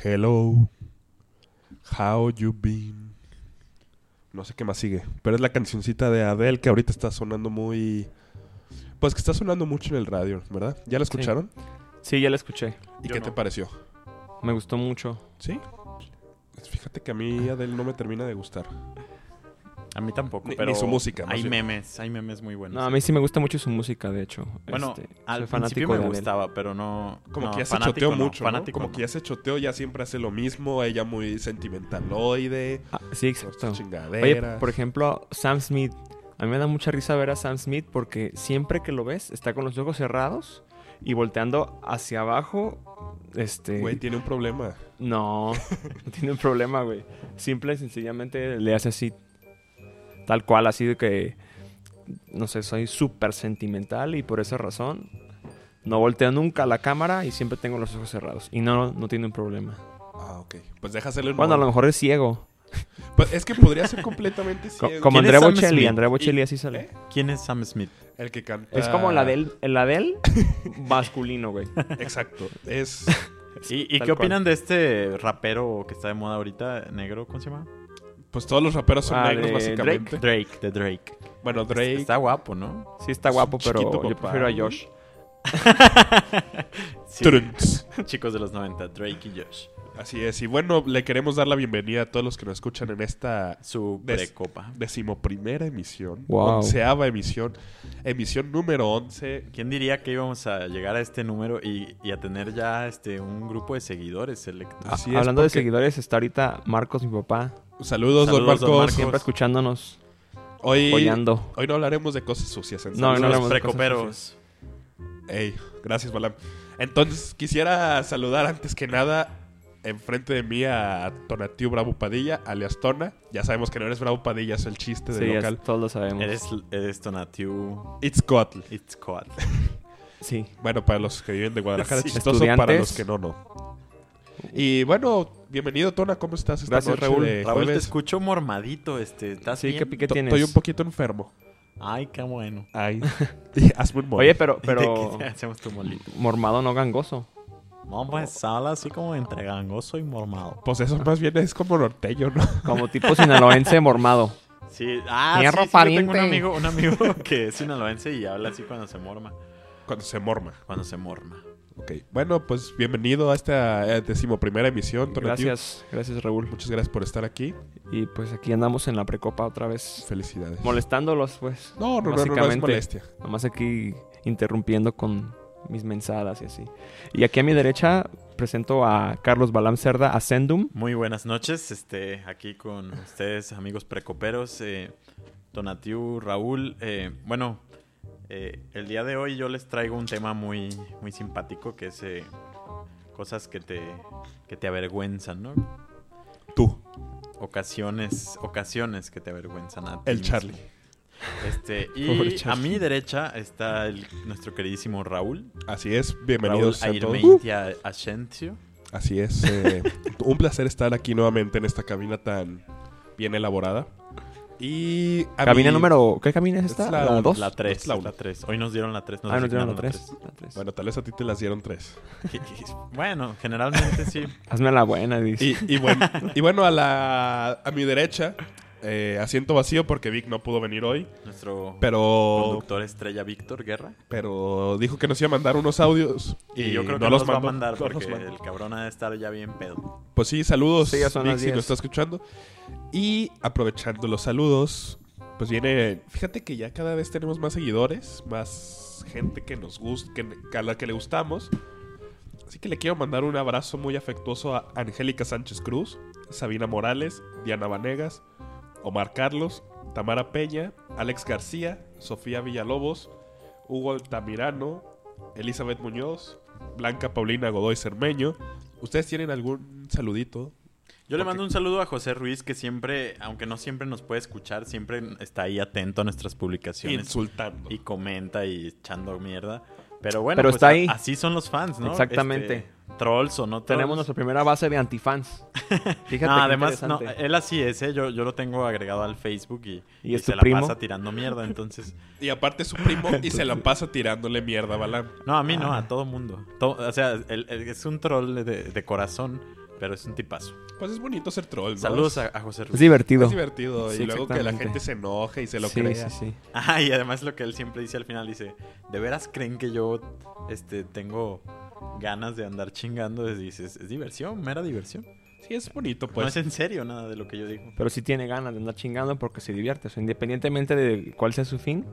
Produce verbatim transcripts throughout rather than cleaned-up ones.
Hello, how you been? No sé qué más sigue, pero es la cancioncita de Adele que ahorita está sonando muy... Pues que está sonando mucho en el radio, ¿verdad? ¿Ya la escucharon? Sí, ya la escuché. ¿Y Yo qué no. te pareció? Me gustó mucho. ¿Sí? Fíjate que a mí Adele no me termina de gustar. A mí tampoco, Ni- pero ni su música, más hay bien. memes, hay memes muy buenos. No, a mí sí me gusta mucho su música, de hecho. Bueno, Este, al soy principio fanático me de Adele. gustaba, pero no... Como no, que ya se fanático choteó no, mucho, ¿no? fanático Como no. que ya se choteó, ya siempre hace lo mismo. Ella muy sentimentaloide. Ah, sí, Esta exacto. Oye, chingadera. por ejemplo, Sam Smith. A mí me da mucha risa ver a Sam Smith porque siempre que lo ves está con los ojos cerrados y volteando hacia abajo. Este... Güey, tiene un problema. No, no tiene un problema, güey. Simple y sencillamente le hace así, tal cual, así de que, no sé, soy súper sentimental y por esa razón no volteo nunca a la cámara y siempre tengo los ojos cerrados. Y no, no tiene un problema. Ah, ok. Pues deja hacerle un... Bueno, a lo mejor es ciego. Pues es que podría ser completamente Co- ciego. como ¿Quién Andrea es Sam Bocelli. Smith? Andrea Bocelli Y- así sale. ¿Eh? ¿Quién es Sam Smith? El que canta... Es como la del, el Adele masculino, güey. Exacto. Es... ¿Y, y Tal qué cual. opinan de este rapero que está de moda ahorita, negro? ¿Cómo se llama? Pues todos los raperos son Ah, negros, de básicamente. Drake, de Drake. Bueno, Drake... Está guapo, ¿no? Sí está guapo, pero Chiquito yo papá, prefiero a ¿no? Josh. Sí, Turuns. chicos de los noventa, Drake y Josh. Así es. Y bueno, le queremos dar la bienvenida a todos los que nos escuchan en esta Su Des- precopa. decimoprimera emisión. Wow. Onceava emisión. Emisión número once. ¿Quién diría que íbamos a llegar a este número y, y a tener ya este un grupo de seguidores selectos? Así es, Hablando de porque- seguidores, está ahorita Marcos, mi papá, Saludos, don Saludos, Marcos. don Marcos. siempre escuchándonos, Hoy, apoyando. hoy no hablaremos de cosas sucias. En No, hoy no Saludos. hablamos de precoperos. Ey, gracias, Balam. Entonces, quisiera saludar antes que nada enfrente de mí a Tonatiu Bravo Padilla, alias Tona. Ya sabemos que no eres Bravo Padilla, es el chiste del Sí, es- local. todos lo sabemos. Eres, eres Tonatiu It's Coatl. It's Coat. Sí. Bueno, para los que viven de Guadalajara, Sí. chistoso. Para Estudiantes. los que no, no. Y bueno, bienvenido, Tona. ¿Cómo estás esta Gracias, noche Raúl. de Raúl, te jueves? escucho mormadito, este. ¿Estás Sí, bien? ¿qué pique To- tienes? Estoy un poquito enfermo. Ay, qué bueno. Ay, hazme un mole. Oye, pero, pero Hacemos tu molito. mormado no gangoso. No, pues habla así como entre gangoso y mormado. Pues eso más bien es como norteño, ¿no? Como tipo sinaloense mormado. Sí, ah, Fierro sí, sí, yo tengo pariente. un amigo, un amigo que es sinaloense y habla así cuando se morma. Cuando se morma. Cuando se morma. Ok. Bueno, pues bienvenido a esta eh, decimoprimera emisión, Tonatiu. Gracias, gracias Raúl. Muchas gracias por estar aquí. Y pues aquí andamos en la precopa otra vez. Felicidades. Molestándolos, pues. No, no, no, no, no es básicamente. molestia. Nomás aquí interrumpiendo con mis mensadas y así. Y aquí a mi derecha presento a Carlos Balam Cerda, Ascendum. Muy buenas noches, este, aquí con ustedes, amigos precoperos, eh, Tonatiu, Raúl. Eh, bueno, eh, el día de hoy yo les traigo un tema muy, muy simpático que es eh, cosas que te, que te avergüenzan, ¿no? Tú, Ocasiones, ocasiones que te avergüenzan a ti el mismo. Charlie. Este, Pobre y a Charlie. mi derecha está el- nuestro queridísimo Raúl. Así es, Raúl bienvenidos a todos. Airmeintia Ascencio. Así es. eh, un placer estar aquí nuevamente en esta cabina tan bien elaborada. Y a Cabina mí- número... ¿Qué cabina es Es esta? la ¿La uno, dos? La tres, la la uno. tres. Hoy nos dieron la tres. Ah, nos dieron la asignaron tres. La tres. Bueno, tal vez a ti te las dieron tres. Bueno, generalmente sí. Hazme la buena, dice. Y, y bueno, y bueno a, la, a mi derecha, eh, asiento vacío porque Vic no pudo venir hoy. Nuestro Pero, conductor estrella Víctor Guerra. pero dijo que nos iba a mandar unos audios. Y, Y, yo creo que no no los los va a mandó, mandar no porque los mandó. el cabrón ha de estar ya bien pedo. Pues sí, saludos, Sí, ya son Vic, las si diez. nos está escuchando. Y aprovechando los saludos, pues viene... Fíjate que ya cada vez tenemos más seguidores, más gente que nos gusta, que, que a la que le gustamos. Así que le quiero mandar un abrazo muy afectuoso a Angélica Sánchez Cruz, Sabina Morales, Diana Vanegas, Omar Carlos, Tamara Peña, Alex García, Sofía Villalobos, Hugo Altamirano, Elizabeth Muñoz, Blanca Paulina Godoy Cermeño. ¿Ustedes tienen algún saludito? Yo le Ok. mando un saludo a José Ruiz que siempre, aunque no siempre nos puede escuchar, siempre está ahí atento a nuestras publicaciones. Insultando. Y comenta y echando mierda. Pero bueno, Pero pues está a- ahí. así son los fans, ¿no? Exactamente. Este, trolls o no trolls. Tenemos nuestra primera base de antifans. Fíjate No, qué además, no, interesante. él así es, ¿eh? Yo, yo lo tengo agregado al Facebook y, ¿Y y es tu se primo? la pasa tirando mierda, entonces... Y aparte es su primo y se la pasa tirándole mierda a Balam. No, a mí no, Ah. a todo mundo. To- o sea, el- el- es un troll de, de corazón, pero es un tipazo. Pues es bonito ser troll, ¿no? Saludos a, a José Ruiz. Es divertido. Es divertido. Sí, y luego que la exactamente. gente se enoje y se lo sí, crea. sí, sí. Ah, y además lo que él siempre dice al final, dice, ¿de veras creen que yo este, tengo ganas de andar chingando? Y dices, es diversión, mera diversión. Sí, es bonito, No pues. es en serio nada de lo que yo digo. Pero sí tiene ganas de andar chingando porque se divierte. O sea, independientemente de cuál sea su fin,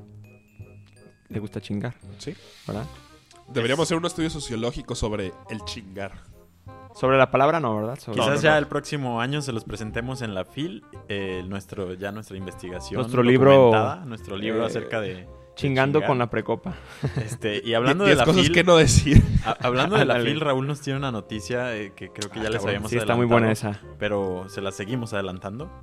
le gusta chingar, Sí. ¿verdad? Deberíamos Es- hacer un estudio sociológico sobre el chingar. Sobre la palabra no, ¿verdad? Sobre- Quizás No, no, ya no. el próximo año se los presentemos en la F I L, eh, nuestro, ya nuestra investigación Nuestro libro, documentada, nuestro libro eh, acerca de, de Chingando chingar. con la precopa. Este, y hablando de Diez la cosas F I L, que no decir. a- hablando de la Ándale. F I L, Raúl nos tiene una noticia eh, que creo que ya Ah, les cabrón. habíamos Sí, está muy adelantado, buena esa. pero se la seguimos adelantando.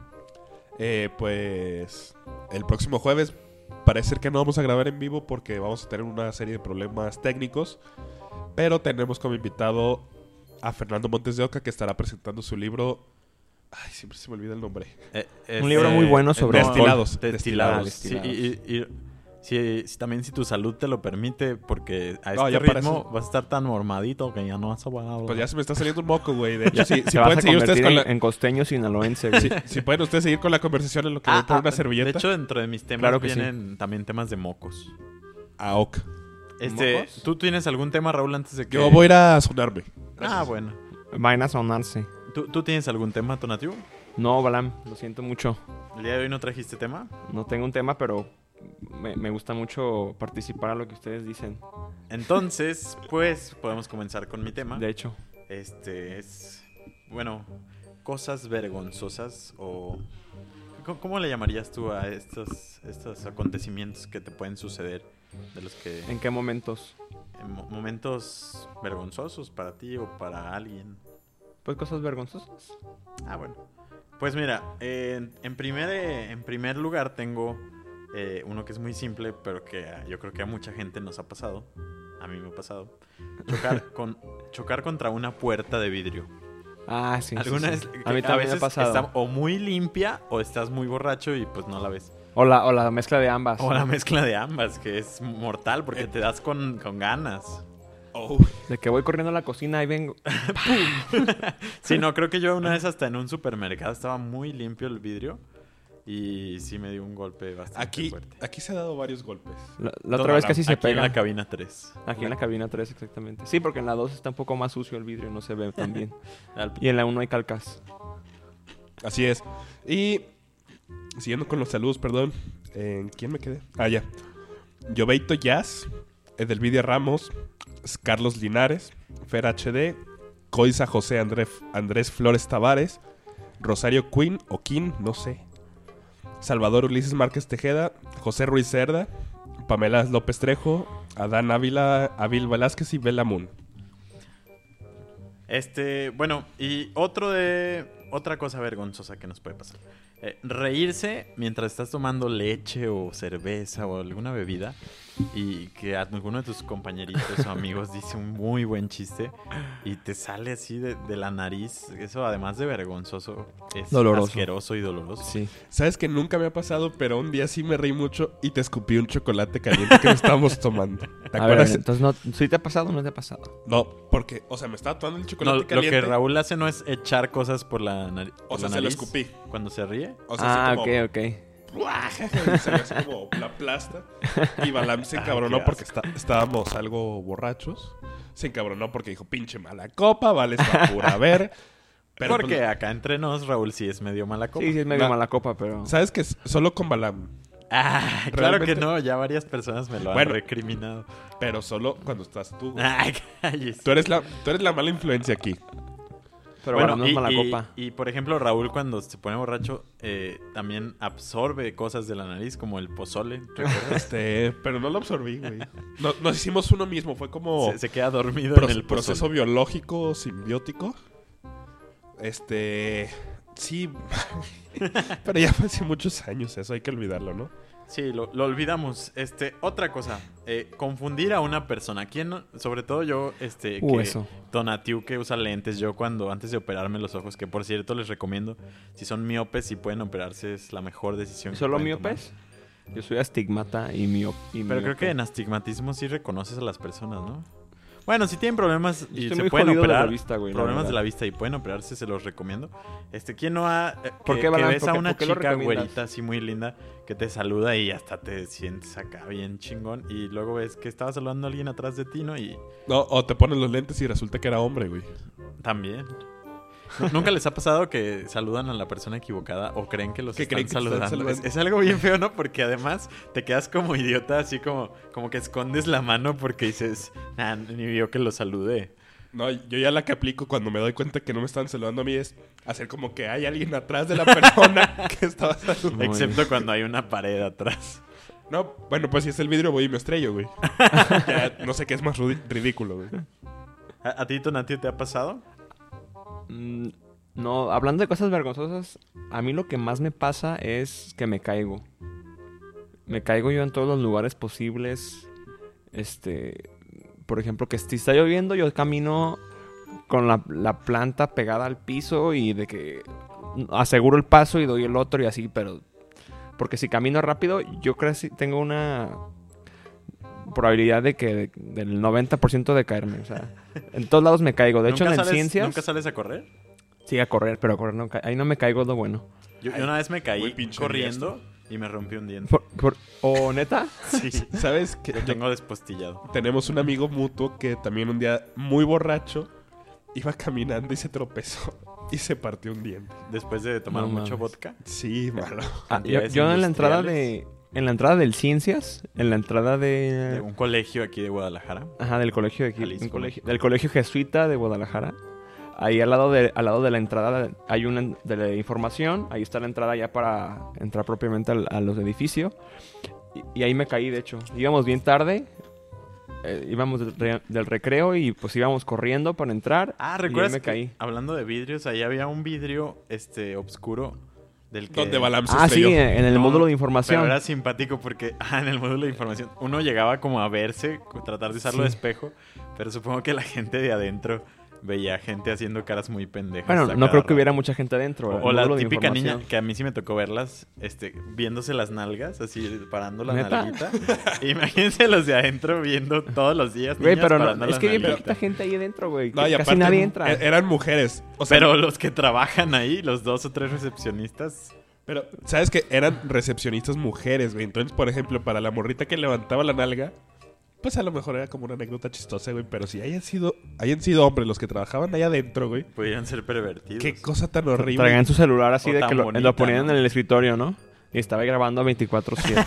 Eh, pues el próximo jueves parece ser que no vamos a grabar en vivo porque vamos a tener una serie de problemas técnicos. Pero tenemos como invitado a Fernando Montes de Oca, que estará presentando su libro. Ay, siempre se me olvida el nombre. Eh, Un libro muy bueno sobre Destilados, alcohol. destilados. Destilados. Sí, y, y- y- si, si también si tu salud te lo permite, porque a No, este ya para ritmo eso- vas a estar tan mormadito que ya no vas a poder hablar. Pues ya se me está saliendo un moco, güey. De hecho, si, si Se vas pueden a seguir ustedes convertir con en, la... en costeño sinaloense. güey. Si, si pueden ustedes seguir con la conversación en lo que Ah, voy por ah, una servilleta. De hecho, dentro de mis temas Claro que sí. vienen también temas de mocos. Ah, ok. Este, ¿Mocos? ¿tú tienes algún tema, Raúl, antes de que...? Yo voy a ir a sonarme. Ah, bueno. Van a sonarse. ¿Tú, ¿Tú tienes algún tema, Tonatiuh? No, Balam, lo siento mucho. ¿El día de hoy no trajiste tema? No tengo un tema, pero me, me gusta mucho participar a lo que ustedes dicen. Entonces, pues, podemos comenzar con mi tema. De hecho, Este es, bueno, cosas vergonzosas o... ¿Cómo, cómo le llamarías tú a estos, estos acontecimientos que te pueden suceder? De los que... ¿en qué momentos? en mo- momentos vergonzosos para ti o para alguien. Pues cosas vergonzosas. Ah, bueno. Pues mira, eh, en, en primer, eh, en primer lugar tengo eh, uno que es muy simple, pero que ah, yo creo que a mucha gente nos ha pasado. A mí me ha pasado. Chocar, con, chocar contra una puerta de vidrio. Ah, sí. sí, Alguna sí. vez, A mí que también me ha veces pasado. está o muy limpia o estás muy borracho y pues no la ves. O la, o la mezcla de ambas. O la mezcla de ambas, que es mortal porque te das con, con ganas. Oh. De que voy corriendo a la cocina y vengo. Sí, no, creo que yo una vez hasta en un supermercado estaba muy limpio el vidrio y sí me dio un golpe bastante Aquí, fuerte. aquí se ha dado varios golpes. La, la otra vez casi se Aquí pega. en la cabina tres. Aquí en la cabina tres, exactamente. Sí, porque en la dos está un poco más sucio el vidrio, no se ve tan bien. Al- Y en la uno hay calcas. Así es. Y siguiendo con los saludos, perdón. ¿En quién me quedé? Ah, ya. Yobeito Jazz, Edelvidia Ramos, Carlos Linares, Fer H D, Coisa José André, Andrés Flores Tavares, Rosario Quinn o Quinn, no sé. Salvador Ulises Márquez Tejeda, José Ruiz Cerda, Pamela López Trejo, Adán Ávila, Avil Velázquez y Bella Moon. Este, bueno, y otro de otra cosa vergonzosa que nos puede pasar. Eh, reírse mientras estás tomando leche o cerveza o alguna bebida y que alguno de tus compañeritos o amigos dice un muy buen chiste y te sale así de, de la nariz. Eso, además de vergonzoso, es Doloroso. asqueroso y doloroso. Sí. Sabes que nunca me ha pasado, pero un día sí me reí mucho y te escupí un chocolate caliente que nos estábamos tomando. ¿Te A ver, acuerdas? entonces, no, ¿sí te ha pasado o no te ha pasado? No, porque, o sea, me estaba tomando el No, chocolate lo caliente. que Raúl hace no es echar cosas por la, nari- O por sea, la se lo nariz escupí. cuando se ríe. O sea, Ah, así como, ok, ok. y se le hace como la plasta. Y Balam se Ay, encabronó qué porque está- estábamos algo borrachos. Se encabronó porque dijo, pinche mala copa, vale, está pura ver. Pero, Porque pues, acá entre nos, Raúl sí es medio mala copa. Sí, sí, es medio Na- mala copa, pero... ¿sabes qué? Solo con Balam. Ah, claro que Realmente- no, ya varias personas me lo han Bueno. recriminado. Pero solo cuando estás tú. güey. Ay, cállese. Tú eres la, tú eres la mala influencia aquí. Pero bueno, no es y, mala y- copa. Y, por ejemplo, Raúl cuando se pone borracho eh, también absorbe cosas de la nariz, como el pozole. ¿Recuerdas? Este, pero no lo absorbí, güey. No, nos hicimos uno mismo. Fue como se, se queda dormido pro- en el pozole. proceso biológico simbiótico. Este, sí. Pero ya fue hace muchos años eso, hay que olvidarlo, ¿no? Sí, lo, lo olvidamos. Este, otra cosa, eh, confundir a una persona. ¿Quién, no- sobre todo yo, este, Uh, que eso. Tonatiuh que usa lentes, yo cuando antes de operarme los ojos, que por cierto les recomiendo, si son miopes, si pueden operarse, es la mejor decisión. que ¿Solo pueden miopes? Yo soy astigmata y miop. y tomar. Pero creo miope. que en astigmatismo sí reconoces a las personas, ¿no? Bueno, si tienen problemas Yo y estoy se muy pueden jodido de operar, la vista, güey, la problemas verdad. de la vista y pueden operarse, se los recomiendo. Este, ¿quién no ha eh, ¿Por que, qué, que Balán? ves ¿Por a qué- una por qué lo chica recomiendas? güerita así muy linda que te saluda y hasta te sientes acá bien chingón y luego ves que estaba saludando a alguien atrás de ti, ¿no? Y No, o te pones los lentes y resulta que era hombre, güey. también. ¿Nunca les ha pasado que saludan a la persona equivocada o creen que los Que están creen que te están saludando? Es, saludando. es algo bien feo, ¿no? Porque además te quedas como idiota, así como, como que escondes la mano porque dices, nah, ni vio que lo saludé. No, yo ya la que aplico cuando me doy cuenta que no me están saludando a mí es hacer como que hay alguien atrás de la persona que estaba saludando. Muy Excepto cuando hay una pared atrás. No, bueno, pues si es el vidrio voy y me estrello, güey. Ya, no sé qué es más rudi- ridículo, güey. ¿A, a ti, Tonati, te ha pasado? Mm, no, hablando de cosas vergonzosas, a mí lo que más me pasa es que me caigo. Me caigo yo en todos los lugares posibles. Este, por ejemplo, que si está lloviendo, yo camino con la, la planta pegada al piso y de que aseguro el paso y doy el otro y así, pero porque si camino rápido, yo creo que sí tengo una probabilidad de que de- del noventa por ciento de caerme, o sea, en todos lados me caigo. De hecho, en ¿Nunca las sales- ciencias ¿Nunca sales a correr? sí a correr, pero a correr no ca- ahí no me caigo, es lo bueno. Yo, yo Ay, una vez me muy caí pinche corriendo y me rompí un diente. Por- por- ¿O neta? Sí, ¿Sabes que lo tengo despostillado. tenemos un amigo mutuo que también un día muy borracho iba caminando y se tropezó y se partió un diente? Después de tomar No mucho mames. vodka. Sí, malo. Ah, yo, Cantidades yo en la entrada industriales. de en la entrada del Ciencias, en la entrada De de un colegio aquí de Guadalajara. ajá, del colegio de aquí, Jalisco. un colegio- del colegio jesuita de Guadalajara. Ahí al lado de al lado de la entrada hay una de la información, ahí está la entrada ya para entrar propiamente al- a los edificios. Y, y ahí me caí, de hecho. Íbamos bien tarde. eh, íbamos del, re- del recreo y pues íbamos corriendo para entrar. Ah, y ahí ¿recuerdas me que, caí. hablando de vidrios, ahí había un vidrio este oscuro del que... Donde Balam se Ah, sí, estrelló. en el No, módulo de información. Pero era simpático porque ah, en el módulo de información uno llegaba como a verse, tratar de usarlo Sí. de espejo, pero supongo que la gente de adentro veía gente haciendo caras muy pendejas. Bueno, a no cada creo que rato. hubiera mucha gente adentro. O, el o la módulo de típica niña información. que a mí sí me tocó verlas, este, viéndose las nalgas, así parando la ¿Neta? nalguita. Imagínense los de adentro viendo todos los días. Güey, niñas pero no, parando es la que hay nalguita. poquita gente ahí adentro, güey. No, que y casi aparte nadie e- entra. eran mujeres. O sea, Pero los que trabajan ahí, los dos o tres recepcionistas, Pero, ¿sabes qué? Eran recepcionistas mujeres, güey. Entonces, por ejemplo, para la morrita que levantaba la nalga, pues a lo mejor era como una anécdota chistosa, güey. Pero si hayan sido, hayan sido hombres los que trabajaban ahí adentro, güey. podían ser pervertidos. Qué cosa tan horrible. Traían su celular así O de tan que lo, bonita, lo ponían ¿no? en el escritorio, ¿no? Y estaba grabando veinticuatro siete.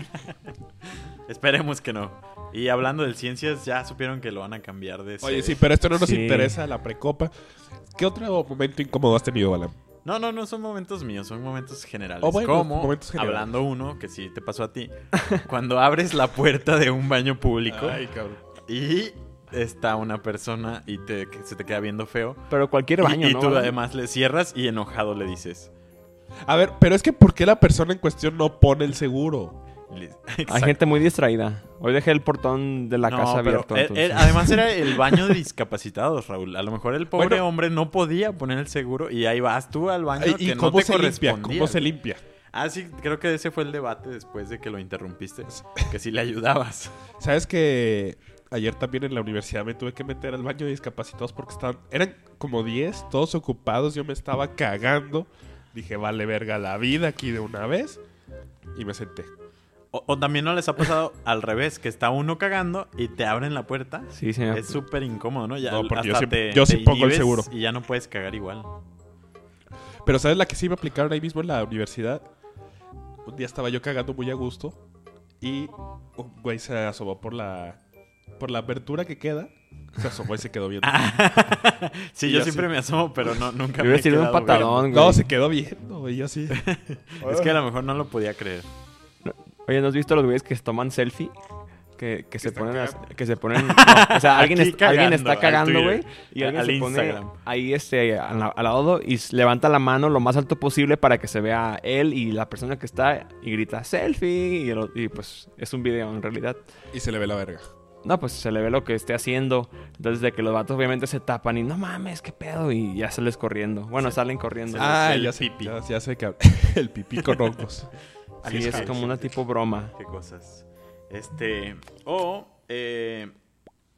Esperemos que no. Y hablando del ciencias, ya supieron que lo van a cambiar de Oye, sede. sí, pero esto no nos Sí. interesa, la precopa. ¿Qué otro momento incómodo has tenido, Balam? No, no, no son momentos míos, son momentos generales. Oh, bueno, Como, momentos generales. hablando uno, que sí te pasó a ti, cuando abres la puerta de un baño público Ay, cabrón. y está una persona y te, que se te queda viendo feo. Pero cualquier Y- baño, y, ¿no? tú Balán? además le cierras y enojado le dices. A ver, pero es que ¿por qué la persona en cuestión no pone el seguro? y le- Hay Exacto. gente muy distraída. Hoy dejé el portón de la No, casa pero abierto. er- entonces. er- además era el baño de discapacitados, Raúl. A lo mejor el pobre Bueno. hombre no podía poner el seguro y ahí vas tú al baño Ay, que ¿Y no cómo te se limpia? correspondía. ¿Cómo se limpia? Ah, sí, creo que ese fue el debate después de que lo interrumpiste. Que sí le ayudabas. ¿Sabes que ayer también en la universidad me tuve que meter al baño de discapacitados porque estaban... Eran como diez, todos ocupados. Yo me estaba cagando. Dije, vale verga la vida aquí de una vez. Y me senté. O, o también no les ha pasado al revés, que está uno cagando y te abren la puerta. Sí, señor. Es súper incómodo, ¿no? Ya No, porque yo hasta sí- te- yo sí te pongo el inhibes seguro. Y ya no puedes cagar igual. Pero ¿sabes la que sí me aplicaron ahí mismo en la universidad? Un día estaba yo cagando muy a gusto. Y un güey se asomó por la... Por la abertura que queda. Se asomó y se quedó viendo. Sí, Y yo yo siempre sí. me asomo, pero no, nunca Yo me hubiera he sido un quedado patadón, güey. No, se quedó viendo, güey. Yo sí. viendo. Es que a lo mejor no lo podía creer. Oye, ¿no has visto los güeyes que se toman selfie? Que, que se están ponen... as- cagando. Que se ponen... no, o sea, alguien, Aquí es- alguien cagando, está al cagando, Twitter, güey. Y alguien al se pone Instagram. ahí este, al, al lado y s- levanta la mano lo más alto posible para que se vea él y la persona que está y grita selfie. Y, el- y pues es un video en realidad. Y se le ve la verga. No, pues se le ve lo que esté haciendo. Entonces, de que los vatos obviamente se tapan y no mames, qué pedo. Y ya sales corriendo. Bueno, salen corriendo. Se Ah, ve el ya sé, pipí. ya, ya sé que el pipí con hongos. Sí, es como una tipo broma. Qué cosas. Este. O. Eh,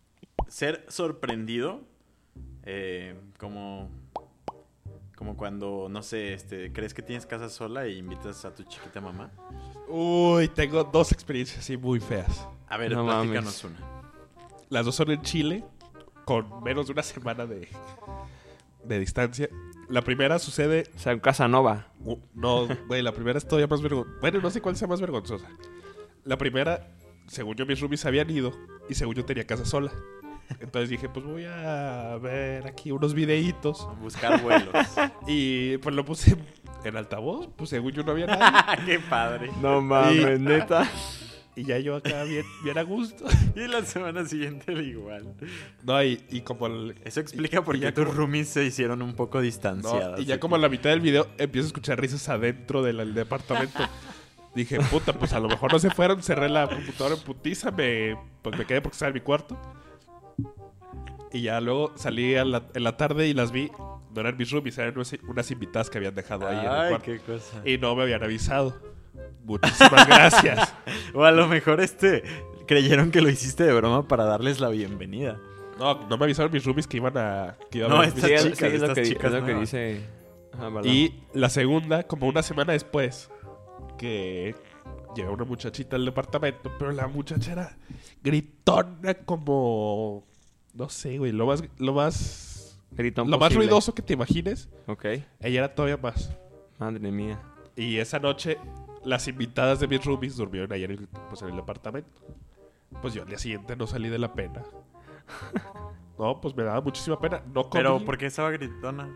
ser sorprendido, eh, como, como cuando, no sé, este, crees que tienes casa sola y invitas a tu chiquita mamá. Uy, tengo dos experiencias así muy feas. A ver, No platícanos mames. una. Las dos son en Chile, con menos de una semana de, de distancia. La primera sucede... O sea, en Casanova. uh, no, güey, la primera es todavía más vergonzosa. Bueno, no sé cuál sea más vergonzosa. La primera, según yo, mis roomies habían ido y según yo tenía casa sola. Entonces dije, pues voy a ver aquí unos videitos. Buscar vuelos. Y pues lo puse en altavoz, pues según yo no había nadie. ¡Qué padre! No mames, neta. Y ya yo acá bien, bien a gusto. Y la semana siguiente era igual. No, y, y como... el- Eso explica por y qué ya tus como- roomies se hicieron un poco no, distanciadas. y ya como a la mitad del video empiezo a escuchar risas adentro del, del departamento. Dije, puta, pues a lo mejor no se fueron, cerré la computadora en putiza, me, pues me quedé porque estaba en mi cuarto. Y ya luego salí a la- en la tarde y las vi. No eran mis roomies, eran unas, unas invitadas que habían dejado ahí en el Ay, cuarto. qué cosa. Y no me habían avisado. Muchísimas gracias. O a lo mejor este creyeron que lo hiciste de broma para darles la bienvenida. No, no me avisaron mis roomies que iban a... Que iba a No, haber- estas Sí, es- chicas, sí, es lo estas que, di- chicas es lo que nuevas. dice. Ajá, ¿verdad? Y la segunda, como una semana después, que llega una muchachita al departamento, pero la muchacha era gritona como... No sé, güey, lo más... Lo más, Gritón lo más posible. ruidoso que te imagines. Ok. Ella era todavía más. Madre mía. Y esa noche, las invitadas de mis roomies durmieron ayer en el, pues, en el departamento. Pues yo al día siguiente no salí de la pena. No, pues me daba muchísima pena. No comí Pero ¿por qué estaba gritona?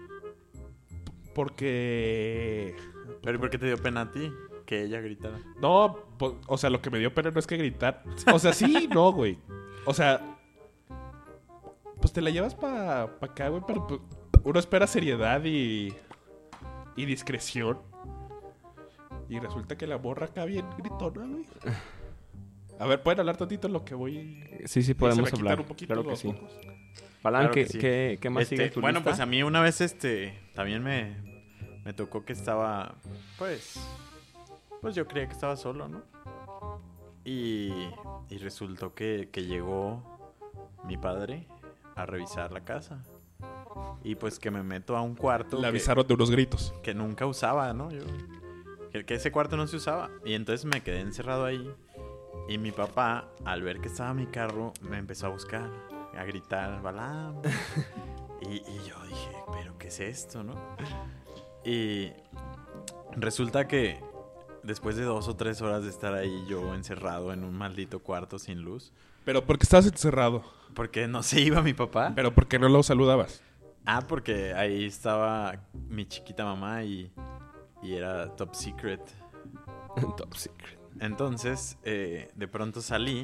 porque... ¿Pero por qué te dio pena a ti que ella gritara? No, po- o sea, lo que me dio pena no es que gritar. O sea, sí, no, güey. O sea, pues te la llevas para pa acá, güey, pero pues, uno espera seriedad y, y discreción. Y resulta que la morra acá bien gritona, güey. A ver, ¿pueden hablar tantito en lo que voy? Sí, sí, se podemos me quitan hablar. un poquito Claro que los sí. mocos? Balán, Claro ¿qué, que sí. qué, qué más Este, sigue en tu bueno, lista? pues a mí una vez este también me, me tocó que estaba, pues, pues yo creía que estaba solo, ¿no? Y, y resultó que, que llegó mi padre a revisar la casa. Y pues que me meto a un cuarto Le que- avisaron de unos gritos. que nunca usaba, ¿no? Yo, que, que ese cuarto no se usaba. Y entonces me quedé encerrado ahí. Y mi papá, al ver que estaba mi carro, me empezó a buscar, a gritar, Balán. y, y yo dije, ¿pero qué es esto, no? Y resulta que después de dos o tres horas de estar ahí yo encerrado en un maldito cuarto sin luz, Pero ¿por qué estabas encerrado? porque no se iba mi papá. Pero ¿por qué no lo saludabas? Ah, porque ahí estaba mi chiquita mamá y, y era top secret. Top secret. Entonces, eh, de pronto salí,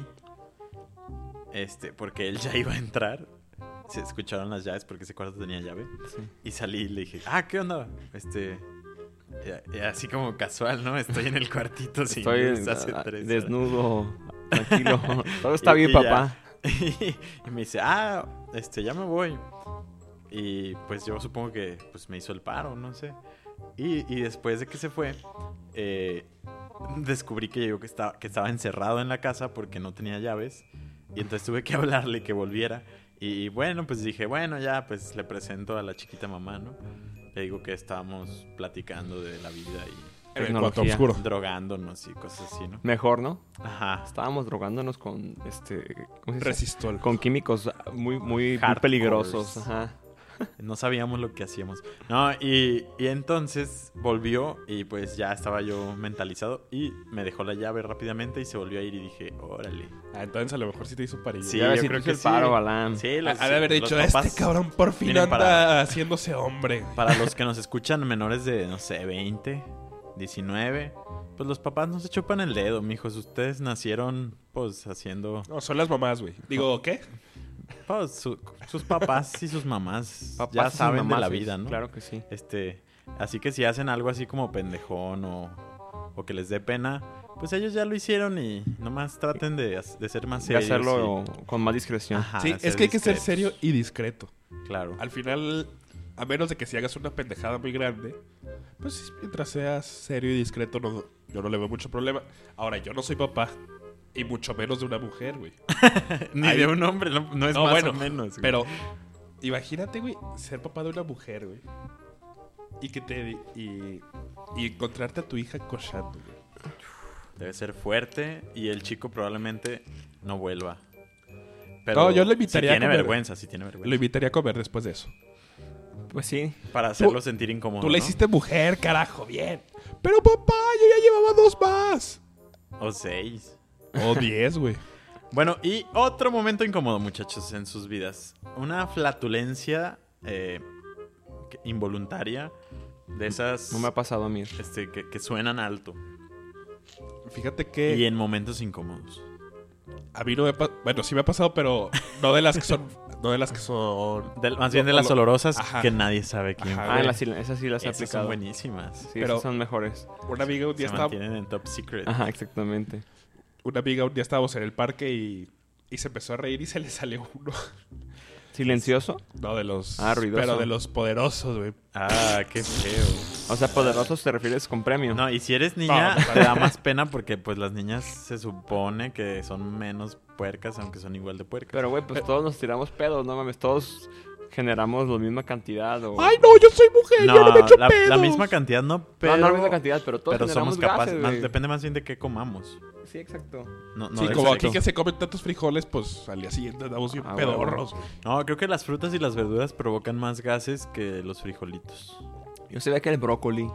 este, porque él ya iba a entrar. Se escucharon las llaves porque ese cuarto tenía llave. Sí. Y salí y le dije, ah, ¿qué onda? Este, eh, eh, así como casual, ¿no? Estoy en el cuartito sin Estoy luz hace ah, tres horas. desnudo, tranquilo. Todo está Y- bien, y ya. papá. y me dice, ah, este, ya me voy. Y pues yo supongo que pues me hizo el paro, no sé. Y, y después de que se fue, eh, descubrí que yo que estaba, que estaba encerrado en la casa porque no tenía llaves. Y entonces tuve que hablarle que volviera. Y bueno, pues dije, bueno, ya, pues le presento a la chiquita mamá, ¿no? Le digo que estábamos platicando de la vida y En el Tecnología. cuarto oscuro. drogándonos y cosas así, ¿no? Mejor, ¿no? Ajá. Estábamos drogándonos con, este... ¿cómo se dice? Resistol. Con químicos muy, muy, muy Hardcores. peligrosos. Ajá. No sabíamos lo que hacíamos. No, y, y entonces volvió y pues ya estaba yo mentalizado y me dejó la llave rápidamente y se volvió a ir y dije, órale. Ah, entonces a lo mejor sí te hizo parillo. Sí, Ya ves yo si creo te que hizo el paro, sí. Balán. Sí, Ha los, ha de haber los dicho, papás- este cabrón por fin Miren, anda para- haciéndose hombre. Para los que nos escuchan menores de, no sé, veinte, diecinueve, pues los papás no se chupan el dedo, mijos. Ustedes nacieron, pues, haciendo... No, son las mamás, güey. Digo, ¿qué? Pues, su- sus papás y sus mamás Papás ya y sus saben de la mamaces. vida, ¿no? Claro que sí. Este, así que si hacen algo así como pendejón o, o que les dé pena, pues ellos ya lo hicieron y nomás traten de, de ser más De serios. hacerlo con más discreción. Ajá, Sí, ser es que hay que ser discretos. serio y discreto. Claro. Al final, a menos de que si hagas una pendejada muy grande, pues mientras seas serio y discreto, no, yo no le veo mucho problema. Ahora, yo no soy papá. Y mucho menos de una mujer, güey. Ni Ahí- de un hombre, no, no es No, más bueno, o menos. güey. Pero imagínate, güey, ser papá de una mujer, güey. Y que te... Y, y encontrarte a tu hija cochando, güey. Debe ser fuerte y el chico probablemente no vuelva. Pero No, yo lo invitaría si a tiene comer. vergüenza, si tiene vergüenza. Lo invitaría a comer después de eso. Pues sí. Para hacerlo sentir incómodo, Tú le ¿no? hiciste mujer, carajo, bien. Pero papá, yo ya llevaba dos más. O seis. O diez, güey. Bueno, y otro momento incómodo, muchachos, en sus vidas. Una flatulencia eh, que- involuntaria de esas No me ha pasado a mí. este, que, que suenan alto Fíjate que y en momentos incómodos. a mí no me pa- bueno, sí me ha pasado, pero no de las que son, no de las que son. Del- más bien de No, las no. olorosas Ajá. que nadie sabe quién Ajá, fue. Ah, las, sí- esas sí las he Esas son aplicado. buenísimas. Sí, Pero- esas son mejores. Una amiga un Se día estaba, mantienen en top secret. Ajá, exactamente. una amiga un día estábamos en el parque y, y se empezó a reír y se le salió uno. ¿Silencioso? No, de los. Ah, ruidoso. Pero de los poderosos, güey. Ah, qué feo. O sea, poderosos te refieres con premio. No, y si eres niña, No, no, te da más pena porque pues las niñas se supone que son menos puercas, aunque son igual de puercas. Pero, güey, pues todos nos tiramos pedos, no mames. Todos generamos la misma cantidad. O... ¡Ay, no! Yo soy mujer, yo no me echo la, pedos. la misma cantidad no, pero, No, no la misma cantidad, pero todos pero generamos somos capaces. gases, más- güey. depende más bien de qué comamos. Sí, exacto. No, no Sí, del como sexo. aquí que se comen tantos frijoles, pues al día siguiente andamos bien Ah, pedorros, güey. No, creo que las frutas y las verduras provocan más gases que los frijolitos. Yo sabía que el brócoli.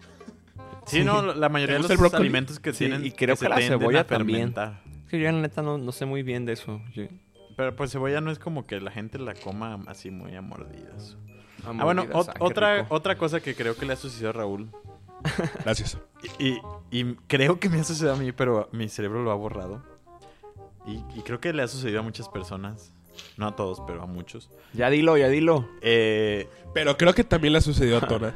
Sí, no, la mayoría de gusta los el brócoli? alimentos que Sí, tienen y creo se que la tienden cebolla a también. fermentar. Es que yo, la neta, no, no sé muy bien de eso. Yo- Pero pues cebolla no es como que la gente la coma así muy a mordidas. a Ah, bueno, mordidas, ot- ah, qué otra, rico. otra cosa que creo que le ha sucedido a Raúl. Gracias. Y, y- y creo que me ha sucedido a mí, pero mi cerebro lo ha borrado. Y, y creo que le ha sucedido a muchas personas. No a todos, pero a muchos. Ya dilo, ya dilo. Eh, Pero creo que también le ha sucedido a Tona.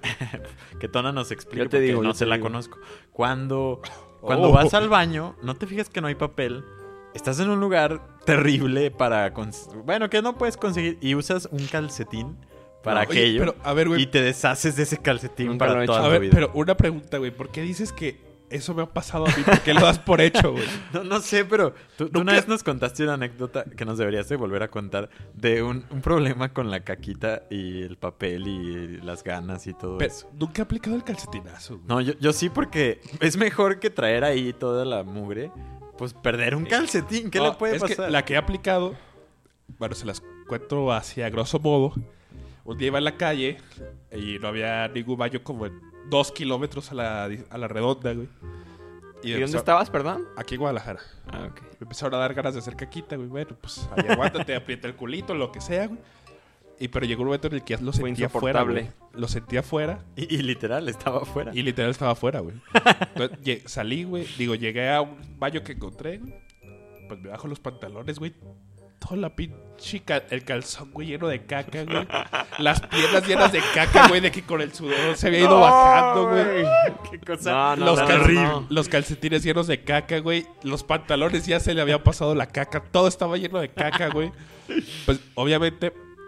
que Tona nos explique Yo te porque digo, no yo se te la digo. conozco. Cuando, cuando Oh. vas al baño, no te fijas que no hay papel. Estás en un lugar terrible para... cons- Bueno, que no puedes conseguir. Y usas un calcetín para No, oye, aquello. pero, a ver, güey. Y te deshaces de ese calcetín Nunca lo para he toda hecho. A tu ver, vida. pero una pregunta, güey. ¿Por qué dices que eso me ha pasado a mí? ¿Por qué lo das por hecho, güey? No, no sé, pero tú, tú una Nunca- vez nos contaste una anécdota que nos deberías de volver a contar de un, un problema con la caquita y el papel y las ganas y todo Pero eso. nunca he aplicado el calcetinazo, güey. No, yo, yo sí porque es mejor que traer ahí toda la mugre, pues perder un calcetín. ¿Qué No, le puede es pasar? Que la que he aplicado, bueno, se las cuento así a grosso modo. Un día iba en la calle y no había ningún baño como en dos kilómetros a la, a la redonda, güey. ¿Y empezó- dónde estabas, perdón? Aquí en Guadalajara. Ah, ok. Me empezaron a dar ganas de hacer caquita, güey. Bueno, pues ahí aguántate, aprieta el culito, lo que sea, güey. Y pero llegó un momento en el que ya lo Fue sentía afuera, insoportable. güey. Lo sentía afuera Y, y literal, estaba afuera. y literal estaba afuera, güey. Entonces lle- salí, güey. Digo, llegué a un baño que encontré, güey. Pues me bajo los pantalones, güey. Toda la pinche ca- el calzón, güey, lleno de caca, güey. Las piernas llenas de caca, güey, de que con el sudor se había ido bajando, güey. Qué cosa No, no, Los, no, cal- no, no. los calcetines llenos de caca, güey. Los pantalones ya se le había pasado la caca. Todo estaba lleno de caca, güey. Pues, obviamente,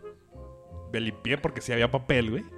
me limpié porque sí había papel, güey.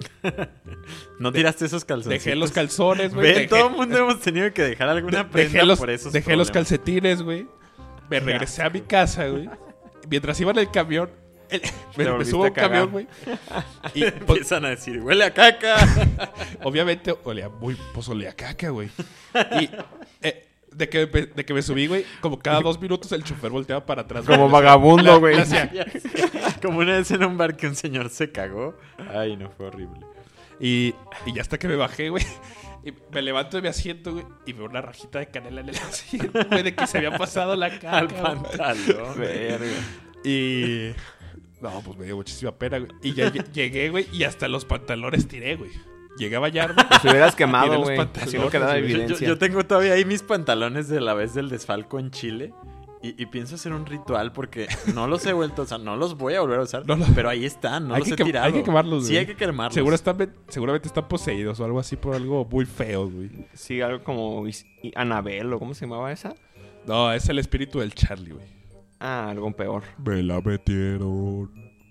No tiraste esos calzones. Dejé los calzones, güey. Ven, Dejé, todo el mundo hemos tenido que dejar alguna de- prenda dejé los, por esos dejé los problemas. calcetines, güey. Me regresé a mi casa, güey. Mientras iba en el camión, el- me, me volviste subo a a un cagar. camión, güey. Y pues, Empiezan a decir, huele a caca. obviamente olía muy, pues olía a caca, güey. Y eh, de, que, me- de que me subí, güey, como cada dos minutos el chofer volteaba para atrás. Como güey. vagabundo, Le- güey. le hacía- Ya sé. Como una vez en un bar que un señor se cagó. Ay, no, fue horrible. Y, y ya hasta que me bajé, güey. Y me levanto de mi asiento, güey. Y veo una rajita de canela en el asiento, güey, de que se había pasado la caca. Al güey. pantalón. Verga. Y. No, pues me dio muchísima pena, güey. Y ya lle- llegué, güey, y hasta los pantalones tiré, güey. Llegué a bañarme. Te hubieras Tiré quemado, los güey. pantalones, Así no quedaba güey. Yo, yo- evidencia. yo tengo todavía ahí mis pantalones de la vez del desfalco en Chile. Y, y pienso hacer un ritual porque no los he vuelto a usar. No los voy a volver a usar. No los- Pero ahí están, no Hay los que he quem- tirado. hay que quemarlos, Sí, güey. hay que quemarlos. Seguro están, seguramente están poseídos o algo así por algo muy feo, güey. Sí, algo como Is- y- Anabel o ¿cómo se llamaba esa? No, es el espíritu del Charlie, güey. Ah, algo peor. Me la metieron.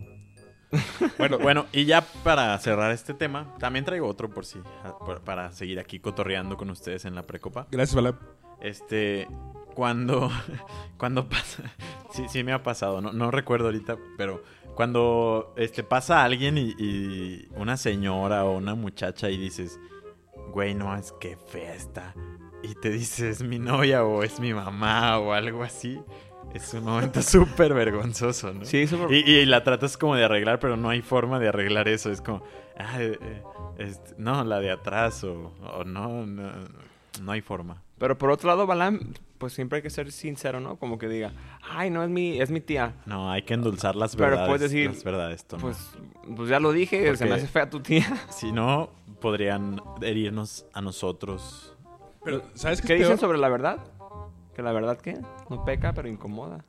Bueno, bueno, y ya para cerrar este tema, también traigo otro por si, por- para seguir aquí cotorreando con ustedes en la precopa. Gracias, Balam. Este, cuando, cuando pasa, sí, sí me ha pasado, no, no recuerdo ahorita, pero cuando este, pasa alguien y, y una señora o una muchacha y dices, güey, no, es que fea está. Y te dices, es mi novia o es mi mamá o algo así. Es un momento súper vergonzoso, ¿no? Sí, súper... Y, y la tratas como de arreglar, pero no hay forma de arreglar eso. Es como, ah, eh, eh, este, no, la de atrás o, o no, no, no hay forma. Pero por otro lado, Balam, pues siempre hay que ser sincero, ¿no? Como que diga, ay, no, es mi, es mi tía. No, hay que endulzar las Pero verdades. puedes decir, las verdades, Tono. Pues, pues ya lo dije, Porque se me hace fea tu tía. Si no, podrían herirnos a nosotros. Pero, ¿sabes qué, ¿Qué es dicen peor? sobre la verdad? Que la verdad, ¿qué? No peca, pero incomoda.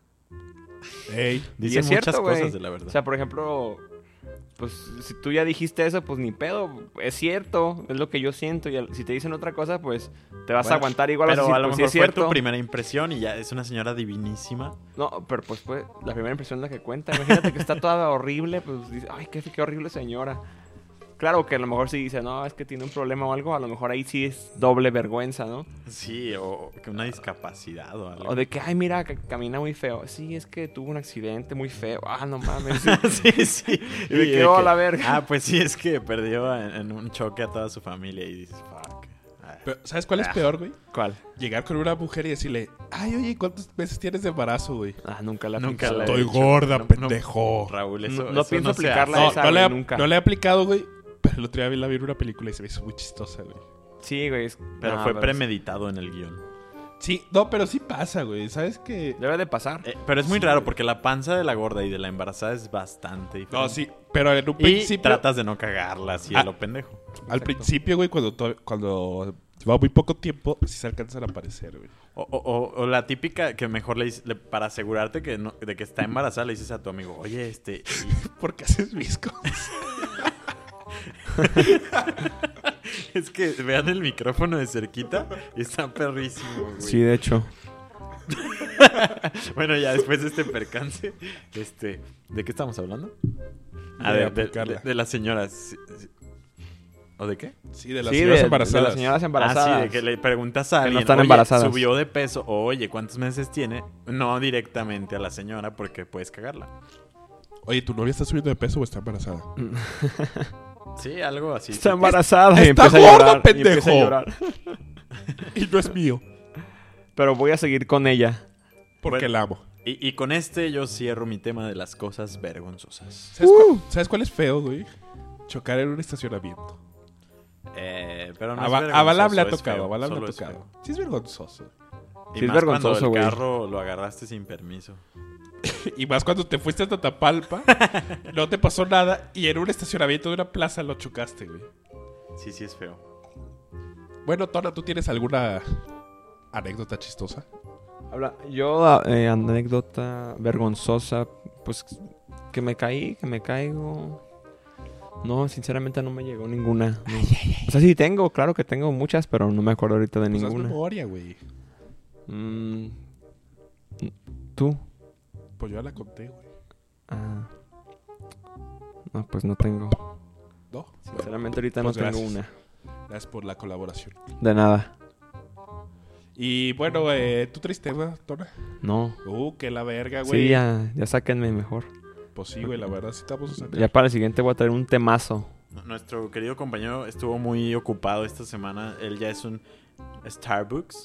Ey, Dicen es cierto, muchas güey. cosas de la verdad. O sea, por ejemplo, pues si tú ya dijiste eso, pues ni pedo. Es cierto, es lo que yo siento. Y al- si te dicen otra cosa, pues te vas Bueno, a aguantar igual. vas pero decir, a lo pues, sí mejor es fue cierto. tu primera impresión y ya es una señora divinísima. No, pero pues, pues la primera impresión es la que cuenta. Imagínate que está toda horrible, pues dices, ay, qué, qué horrible señora. Claro que a lo mejor si dice, no, es que tiene un problema o algo, a lo mejor ahí sí es doble vergüenza, ¿no? Sí, o que una discapacidad o algo. O de que, ay, mira, que camina muy feo. Sí, es que tuvo un accidente muy feo. Ah, no mames. sí, sí. Y de que, oh, la verga. Ah, pues sí, es que perdió en, en un choque a toda su familia y dices, fuck. Ah, pero, ¿sabes cuál es Ah. peor, güey? ¿Cuál? Llegar con una mujer y decirle, ay, oye, ¿cuántos meses tienes de embarazo, güey? Ah, nunca la Nunca aplicado. la he Estoy dicho. gorda, No, no, pendejo. Raúl, eso No- no eso pienso se aplicarla hace. No, esa, no, le güey, he, nunca. no le he aplicado, güey. Pero el otro día vi la vi en una película y se me hizo muy chistosa, güey. Sí, güey. es- Pero no, fue pero premeditado en el guión. Sí, no, pero sí pasa, güey. ¿Sabes qué? Debe de pasar. Eh, pero es muy Sí, raro güey. porque la panza de la gorda y de la embarazada es bastante diferente. No, sí, pero en un Y principio... tratas de no cagarla así a Ah. lo pendejo. Al principio, güey, cuando, to- cuando va muy poco tiempo, sí se alcanzan a aparecer, güey. O, o- o- o la típica que mejor le, dices- le- para asegurarte que no- de que está embarazada, le dices a tu amigo, oye, este... y- ¿Por qué haces mis cosas? es que vean el micrófono de cerquita y está perrísimo, güey. Sí, de hecho. Bueno, ya después de este percance, este... ¿de qué estamos hablando? Ah, De de, de- aplicarla. de- de las señoras. Sí, sí. ¿O de qué? Sí, de las Sí, señoras de, de embarazadas. las señoras embarazadas. Ah, sí, de que le preguntas a Que no alguien, están oye, embarazadas. subió de peso, o, oye, ¿cuántos meses tiene? No directamente a la señora porque puedes cagarla. Oye, ¿tu novia está subiendo de peso o está embarazada? Sí, algo así. Está sí. embarazada y Está empieza a gorda, llorar. y empieza a pendejo. llorar. Y no es mío. Pero voy a seguir con ella. Porque Bueno. la amo. Y, y con este yo cierro mi tema de las cosas vergonzosas. ¿Sabes, Uh. cuál, ¿Sabes cuál es feo, güey? Chocar en un estacionamiento. Eh, pero no A, es Ba- vergonzoso, a Balam le ha es tocado, feo, a Balam le solo ha es tocado. feo. Sí es vergonzoso. Y Sí, es más vergonzoso, cuando güey. el carro lo agarraste sin permiso. Y más cuando te fuiste a Tatapalpa, no te pasó nada y en un estacionamiento de una plaza lo chocaste, güey. Sí, sí es feo. Bueno, Tona, ¿tú tienes alguna anécdota chistosa? Habla, yo, eh, anécdota vergonzosa, pues que me caí, que me caigo. No, sinceramente no me llegó ninguna. no. O sea, sí tengo, claro que tengo muchas, pero no me acuerdo ahorita de Pues haz ninguna. memoria, güey. Mm, ¿Tú? Pues yo ya la conté, güey. Ah. No, pues no tengo. No, Sinceramente ahorita Pues no tengo gracias. una. gracias por la colaboración. De nada. Y bueno, eh, ¿tú traes tema, Tona? No. Uh, que la verga, güey. Sí, ya, ya sáquenme mejor. Pues sí, güey, la verdad sí estamos a sacar. Ya para el siguiente voy a traer un temazo. Nuestro querido compañero estuvo muy ocupado esta semana. Él ya es un Starbucks.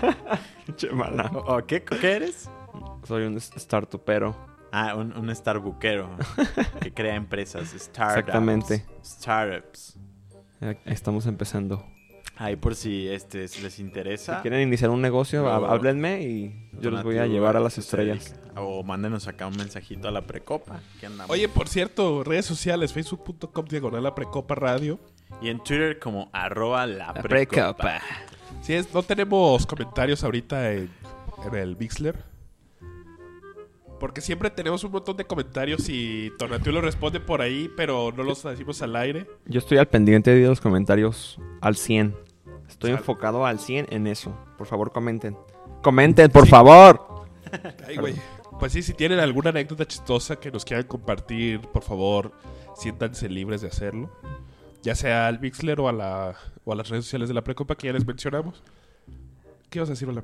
¿O, o qué, qué eres? Soy un startupero. Ah, un, un starbuquero que crea empresas. Startups. Exactamente. Startups. Ya estamos empezando. Ahí por si este si les Si interesa. quieren iniciar un negocio, Luego, há- háblenme y yo los voy a Donativo, llevar a las se estrellas. dedica. O mándenos acá un mensajito a la precopa. ¿Qué andamos? Oye, por cierto, redes sociales, facebook punto com diagonal la precopa radio. Y en Twitter como arroba la, La precopa. precopa. Sí, es, no tenemos comentarios ahorita en, en el Mixler. Porque siempre tenemos un montón de comentarios y Tonatiuh los responde por ahí, pero no los decimos al aire. Yo estoy al pendiente de los comentarios al cien. Estoy Sal- enfocado al cien en eso. Por favor, comenten. Comenten, por Sí. favor. Ay, güey. Pues sí, si tienen alguna anécdota chistosa que nos quieran compartir, por favor, siéntanse libres de hacerlo. Ya sea al Mixler o a, la, o a las redes sociales de la Precopa que ya les mencionamos. ¿Qué ibas a decir, Hola?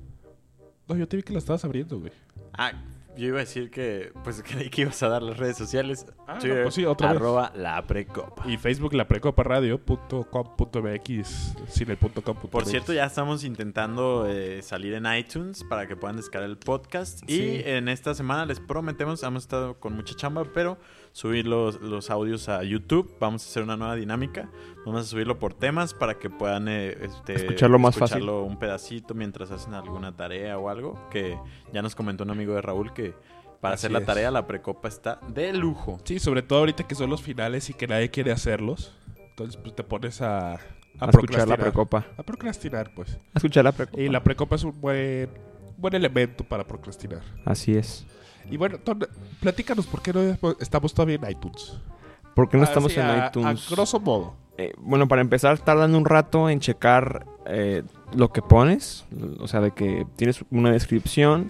No, yo te vi que la estabas abriendo, güey. Ah, yo iba a decir que, pues creí que ibas a dar las redes sociales. Ah, Twitter, no, pues sí, otra vez. arroba la precopa. Y Facebook, la precopa radio punto com punto m x, sin el punto com punto Por m x. cierto, ya estamos intentando eh, salir en iTunes para que puedan descargar el podcast. Sí. Y en esta semana les prometemos, hemos estado con mucha chamba, pero subir los, los audios a YouTube. Vamos a hacer una nueva dinámica. Vamos a subirlo por temas para que puedan eh, este, Escucharlo más escucharlo un pedacito mientras hacen alguna tarea o algo. Que ya nos comentó un amigo de Raúl que para Así hacer la es. tarea la precopa está de lujo. Sí, sobre todo ahorita que son los finales y que nadie quiere hacerlos. Entonces, pues te pones a, a, A escuchar la procrastinar. precopa. A procrastinar, pues. A escuchar la precopa. Y la precopa es un buen, buen elemento para procrastinar. Así es. Y bueno, Ton, platícanos por qué no estamos todavía en iTunes. ¿Por qué no Ah, estamos sí, en a, iTunes? A grosso modo. Eh, bueno, para empezar, tardan un rato en checar eh, lo que pones. O sea, de que tienes una descripción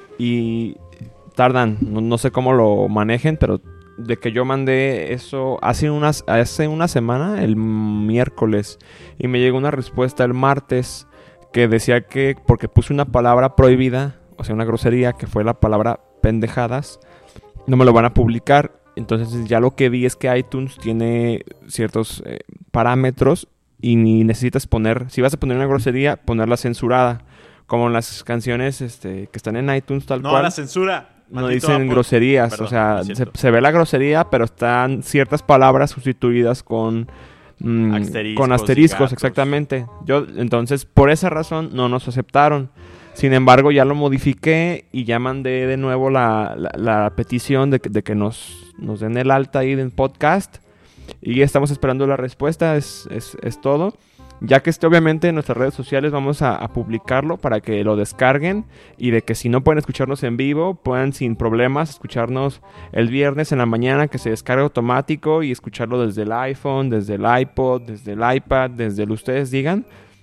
y tardan. No, no sé cómo lo manejen, pero de que yo mandé eso hace, unas, hace una semana, el miércoles, y me llegó una respuesta el martes que decía que porque puse una palabra prohibida, o sea, una grosería, que fue la palabra pendejadas, no me lo van a publicar. Entonces ya lo que vi es que iTunes tiene ciertos eh, parámetros y ni necesitas poner, si vas a poner una grosería, ponerla censurada. Como en las canciones este, que están en iTunes tal No, cual. la censura. No Maldito dicen Apple. groserías. Perdón, o sea, lo se, siento. se ve la grosería, pero están ciertas palabras sustituidas con... mm, Asteriscos con y asteriscos, gatos. exactamente. Yo, entonces, por esa razón, no nos aceptaron. Sin embargo, ya lo modifiqué y ya mandé de nuevo la, la, la petición de que, de que nos, nos den el alta ahí en podcast. Y estamos esperando la respuesta, es, es, es todo. Ya que esté obviamente en nuestras redes sociales, vamos a, a publicarlo para que lo descarguen. Y de que si no pueden escucharnos en vivo, puedan sin problemas escucharnos el viernes en la mañana, que se descarga automático, y escucharlo desde el iPhone, desde el iPod, desde el iPad, desde el ustedes digan.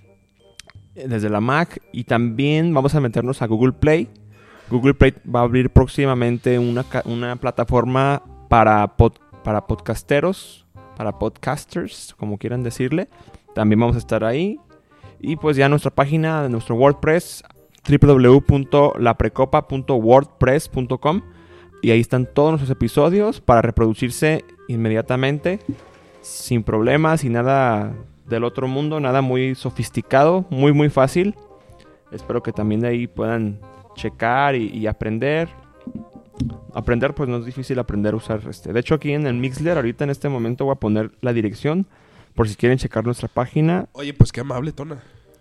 Desde la Mac. Y también vamos a meternos a Google Play. Google Play va a abrir próximamente una, ca- una plataforma para, pod, para podcasteros, para podcasters, como quieran decirle. También vamos a estar ahí. Y pues ya nuestra página de nuestro WordPress, doble u doble u doble u punto la precopa punto wordpress punto com. Y ahí están todos nuestros episodios para reproducirse inmediatamente, sin problemas y nada del otro mundo, nada muy sofisticado, muy muy fácil. Espero que también de ahí puedan checar y, y aprender. Aprender, pues no es difícil aprender a usar este. De hecho, aquí en el Mixler, ahorita en este momento voy a poner la dirección por si quieren checar nuestra página. Oye, pues qué amable, Tona.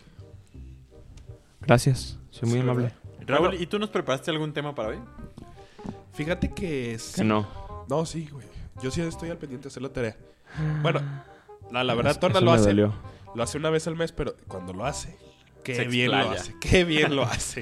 Gracias, soy muy Sí, amable. ¿verdad? Raúl, Bueno. ¿y tú nos preparaste algún tema para hoy? Fíjate que sí. Que no. No, sí, güey. Yo sí estoy al pendiente de hacer la tarea. Bueno, la, la verdad, Eso- Tona eso lo me hace. dolió. Lo hace una vez al mes, pero cuando lo hace, qué Se bien lo explaya. hace. Qué bien lo hace.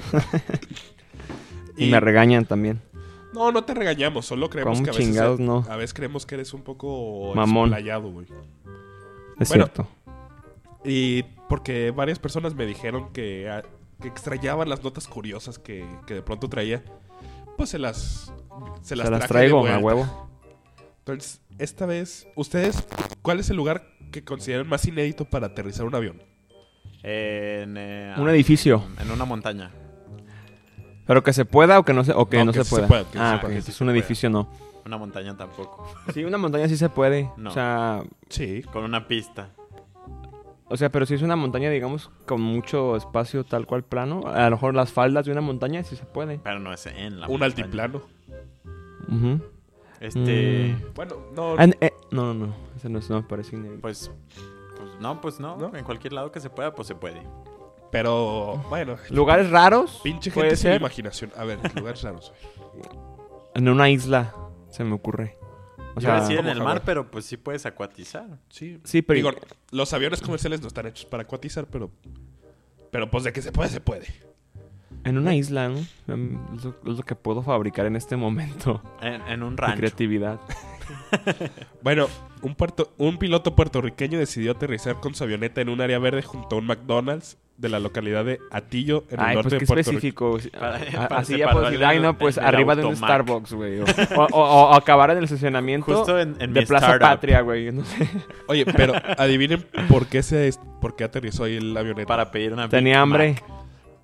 Y me regañan también. No, no te regañamos, solo creemos ¿Cómo que a veces, chingados no? a veces creemos que eres un poco Mamón. explayado, güey. Es Bueno. cierto. Y porque varias personas me dijeron que, ah, que extrañaban las notas curiosas que, que de pronto traía. Pues se las se las, Se las traje traigo de a vuelta. huevo. Entonces, esta vez, ¿ustedes cuál es el lugar que consideran más inédito para aterrizar un avión? En, eh, Un edificio. En una montaña. Pero que se pueda o que no se, o que No, no, que se sí se pueda. pueda, que sí ah, se ok. pueda, que sí Entonces se un pueda. edificio no. Una montaña tampoco. Sí, una montaña sí se puede. No. O sea, Sí. Con una pista. o sea, pero si es una montaña, digamos, con mucho espacio tal cual plano, a lo mejor las faldas de una montaña sí se puede. Pero no es en la Un montaña. altiplano. Ujú. Este... Mm. Bueno, no. Ah, eh, no, no, no. Ese no, no me parece inédito. Pues... pues no, pues no. ¿No? En cualquier lado que se pueda, pues se puede. Pero, bueno. Lugares raros. Pinche puede gente sin ser. imaginación. A ver, lugares raros. En una isla, se me ocurre. O Yo iba a sea, decir en como el mar, Hawái. pero pues sí puedes acuatizar. Sí. sí, pero Digo, los aviones comerciales no están hechos para acuatizar, pero. Pero pues de que se puede, se puede. en una isla, ¿no? Em, Es lo, es lo que puedo fabricar en este momento En, en un de rancho. creatividad. Bueno, un, puerto, un piloto puertorriqueño decidió aterrizar con su avioneta en un área verde junto a un McDonald's de la localidad de Atillo, en el Ay, norte pues qué de Puerto Rico. específico. Para- A- para Así ya separar puedo decir, el- ay, no, pues el- el arriba de un automac. Starbucks, güey. O, o- o- o acabar en el estacionamiento Justo en, en de mi Plaza startup. Patria, güey. No sé. Oye, pero adivinen por qué se por qué aterrizó ahí el avioneta. Para pedir una Big Tenía hambre. Mac.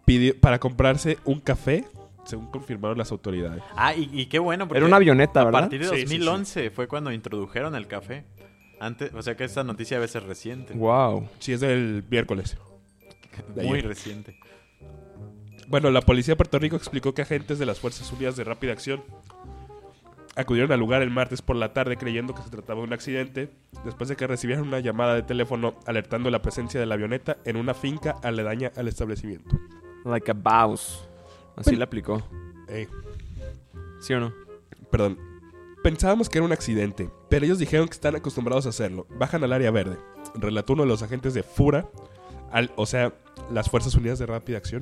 pidió para comprarse un café, según confirmaron las autoridades. Ah, y, y qué bueno. Porque Era una avioneta, a ¿verdad? partir de Sí, sí, dos mil once fue cuando introdujeron el café. Antes, o sea que esta noticia debe ser reciente. Wow. Sí, es del miércoles. de Muy ayer. reciente. Bueno, la policía de Puerto Rico explicó que agentes de las Fuerzas Unidas de Rápida Acción acudieron al lugar el martes por la tarde creyendo que se trataba de un accidente, después de que recibieron una llamada de teléfono alertando la presencia de la avioneta en una finca aledaña al establecimiento. Like a bouse. Así le aplicó. Eh, ¿Sí o no? perdón. Pensábamos que era un accidente, pero ellos dijeron que están acostumbrados a hacerlo. Bajan al área verde, relató uno de los agentes de FURA, al, o sea, las Fuerzas Unidas de Rápida Acción.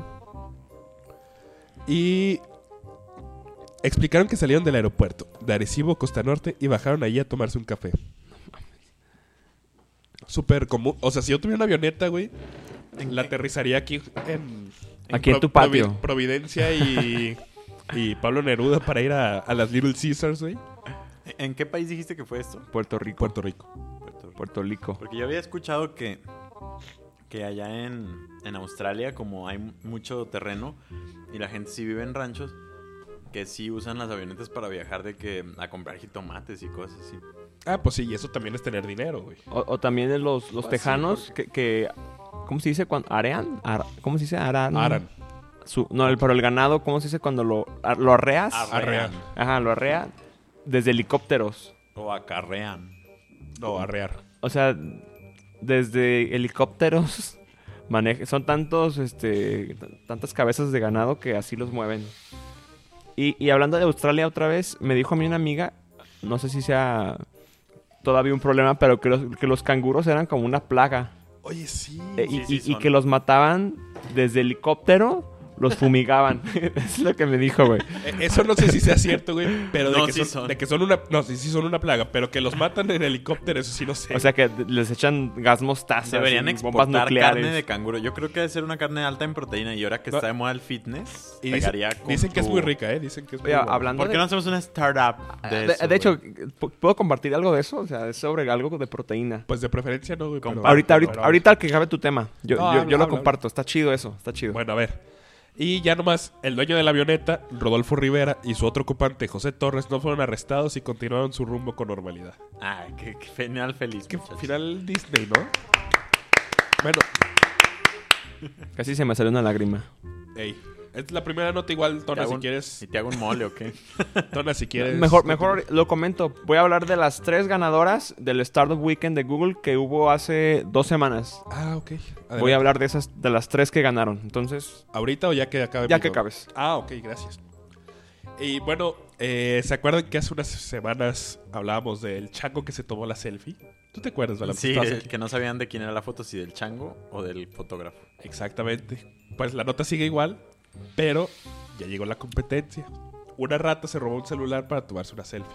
Y explicaron que salieron del aeropuerto de Arecibo, Costa Norte, y bajaron allí a tomarse un café. Súper común. O sea, si yo tuviera una avioneta, güey, la aterrizaría aquí en... Aquí en tu patio. Provi- Providencia y, y Pablo Neruda para ir a, a las Little Caesars, güey. ¿En qué país dijiste que fue esto? Puerto Rico. Puerto Rico. Puerto Rico. Puerto Rico. Porque yo había escuchado que, que allá en, en Australia, como hay mucho terreno y la gente sí vive en ranchos, que sí usan las avionetas para viajar de que a comprar jitomates y cosas así. Ah, pues sí, y eso también es tener dinero, güey. O, o también en los, los Ah, sí, tejanos que, que... ¿Cómo se dice cuando... ¿Arean? Ar- ¿Cómo se dice? Aran. Aran. Su, no, el, pero el ganado, ¿cómo se dice cuando lo, ar- lo arreas? Arrean. Ajá, lo arrea desde helicópteros. O acarrean. No, arrear. O sea, desde helicópteros maneja, son tantos, este, t- tantas cabezas de ganado que así los mueven. Y, y hablando de Australia otra vez, me dijo a mí una amiga, no sé si sea todavía un problema, pero que los, que los canguros eran como una plaga. Oye, sí. Eh, Sí, y, sí y- y son. que los mataban desde helicóptero, los fumigaban. Es lo que me dijo, güey. Eh, Eso no sé si sea cierto, güey, pero de, No, que sí son, son. de que son una... No, sí, sí son una plaga, pero que los matan en helicóptero, eso sí no sé. O sea que les echan gas mostaza. Deberían y bombas exportar nucleares. carne de canguro. Yo creo que debe ser una carne alta en proteína y ahora que No. está de moda el fitness, y dicen, pegaría con dicen que es tu- muy rica, ¿eh? Dicen que es muy Oye, buena. hablando ¿Por qué de- no hacemos una startup de De, eso, de hecho, güey? ¿pu- ¿puedo compartir algo de eso? O sea, es sobre algo de proteína. Pues de preferencia no, güey. pero- Comparto, ahorita, ahorita, pero- ahorita que cabe tu tema. Yo, No, yo, habla, yo lo habla, comparto. Está chido eso. Está chido. Bueno, a ver. Y ya nomás, el dueño de la avioneta, Rodolfo Rivera, y su otro ocupante, José Torres, no fueron arrestados y continuaron su rumbo con normalidad. Ay, qué, qué final feliz. Que muchachos. final Disney, ¿no? Bueno, Casi se me salió una lágrima. ey. Es la primera nota igual, Te Tona, hago si un- quieres. ¿Y te hago un mole o qué? Tona, si quieres. Mejor, mejor lo comento. Voy a hablar de las tres ganadoras del Startup Weekend de Google que hubo hace dos semanas. Ah, ok. Voy Adelante. a hablar de esas, de las tres que ganaron. Entonces, ¿Ahorita o ya que acabe? ya mi que nota? cabes. Ah, ok, gracias. Y bueno, eh, ¿se acuerdan que hace unas semanas hablábamos del chango que se tomó la selfie? ¿Tú te acuerdas, Balam? Sí, Estabas el aquí. que no sabían de quién era la foto, si del chango o del fotógrafo. Exactamente. Pues la nota sigue igual, pero ya llegó la competencia. Una rata se robó un celular para tomarse una selfie.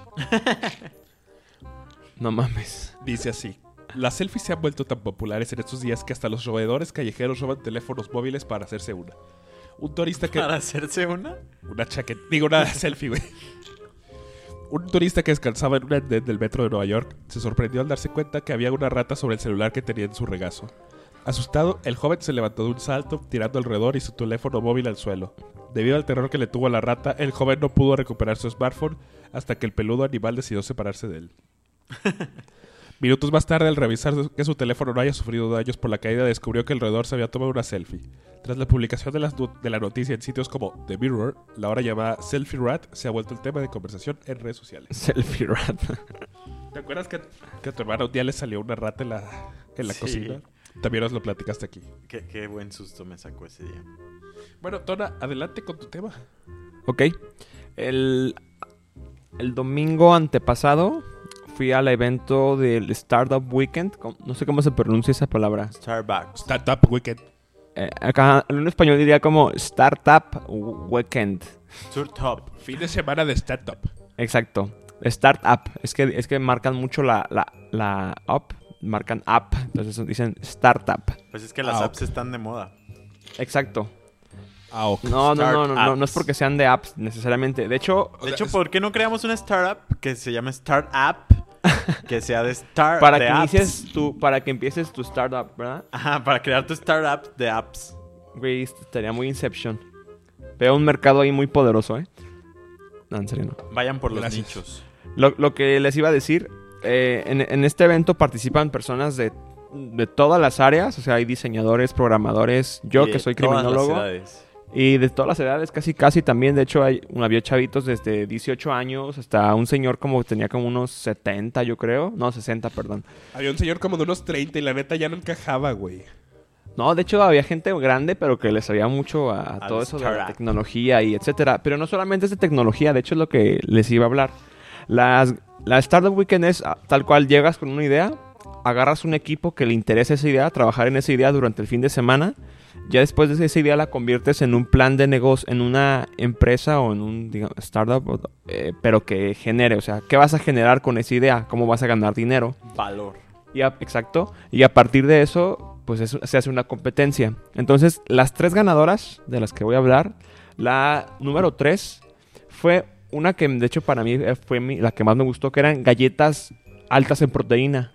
No mames. Dice así: las selfies se han vuelto tan populares en estos días que hasta los roedores callejeros roban teléfonos móviles para hacerse una. Un turista que... ¿Para hacerse una? Una chaqueta... Digo, una selfie, güey. Un turista que descansaba en un andén del metro de Nueva York se sorprendió al darse cuenta que había una rata sobre el celular que tenía en su regazo. Asustado, el joven se levantó de un salto, tirando alrededor y su teléfono móvil al suelo. Debido al terror que le tuvo a la rata, el joven no pudo recuperar su smartphone hasta que el peludo animal decidió separarse de él. Minutos más tarde, al revisar que su teléfono no haya sufrido daños por la caída, descubrió que el roedor se había tomado una selfie. Tras la publicación de, las no- de la noticia en sitios como The Mirror, la ahora llamada Selfie Rat se ha vuelto el tema de conversación en redes sociales. Selfie rat. ¿Te acuerdas que, que a tu hermana un día le salió una rata en la, en la Sí. cocina? También nos lo platicaste aquí. Qué, qué buen susto me sacó ese día. Bueno, Tona, adelante con tu tema. Ok. El, el domingo antepasado fui al evento del Startup Weekend. ¿Cómo? No sé cómo se pronuncia esa palabra. Starbucks. Startup Weekend. Eh, acá en español diría como Startup Weekend. Startup. Fin de semana de startup. Exacto. Startup. Es que, es que marcan mucho la, la, la up. Marcan app. Entonces dicen startup. Pues es que las Ah, apps están de moda. Exacto. Ah, ok. No, no, no, no, no, no es Startups. porque sean de apps necesariamente. De hecho, O De sea, hecho, es- ¿por qué no creamos una startup que se llame Startup? Que sea de Star para de que apps? inicies tu, para que empieces tu startup, ¿verdad? Ajá, para crear tu startup de apps. Güey, estaría muy Inception. Veo un mercado ahí muy poderoso, ¿eh? No, en serio no. Vayan por los Gracias. nichos. Lo, lo que les iba a decir, eh, en, en este evento participan personas de, de todas las áreas. O sea, hay diseñadores, programadores, yo Y de que soy todas las criminólogo. edades. Y de todas las edades, casi casi también. De hecho, hay, había chavitos desde dieciocho años hasta un señor como tenía como unos setenta, yo creo. No, sesenta, perdón. Había un señor como de unos treinta y la neta ya no encajaba, güey. No, de hecho había gente grande, pero que le sabía mucho a, a Al todo eso de la startup. tecnología y etcétera. Pero no solamente es de tecnología, de hecho es lo que les iba a hablar. Las, la Startup Weekend es ah, tal cual llegas con una idea, agarras un equipo que le interesa esa idea, trabajar en esa idea durante el fin de semana. Ya después de esa idea la conviertes en un plan de negocio, en una empresa o en un digamos, startup, eh, pero que genere. O sea, ¿qué vas a generar con esa idea? ¿Cómo vas a ganar dinero? Valor. Y a- exacto. Y a partir de eso, pues eso- se hace una competencia. Entonces, las tres ganadoras de las que voy a hablar, la número tres fue una que, de hecho, para mí eh, fue mi- la que más me gustó, que eran galletas altas en proteína.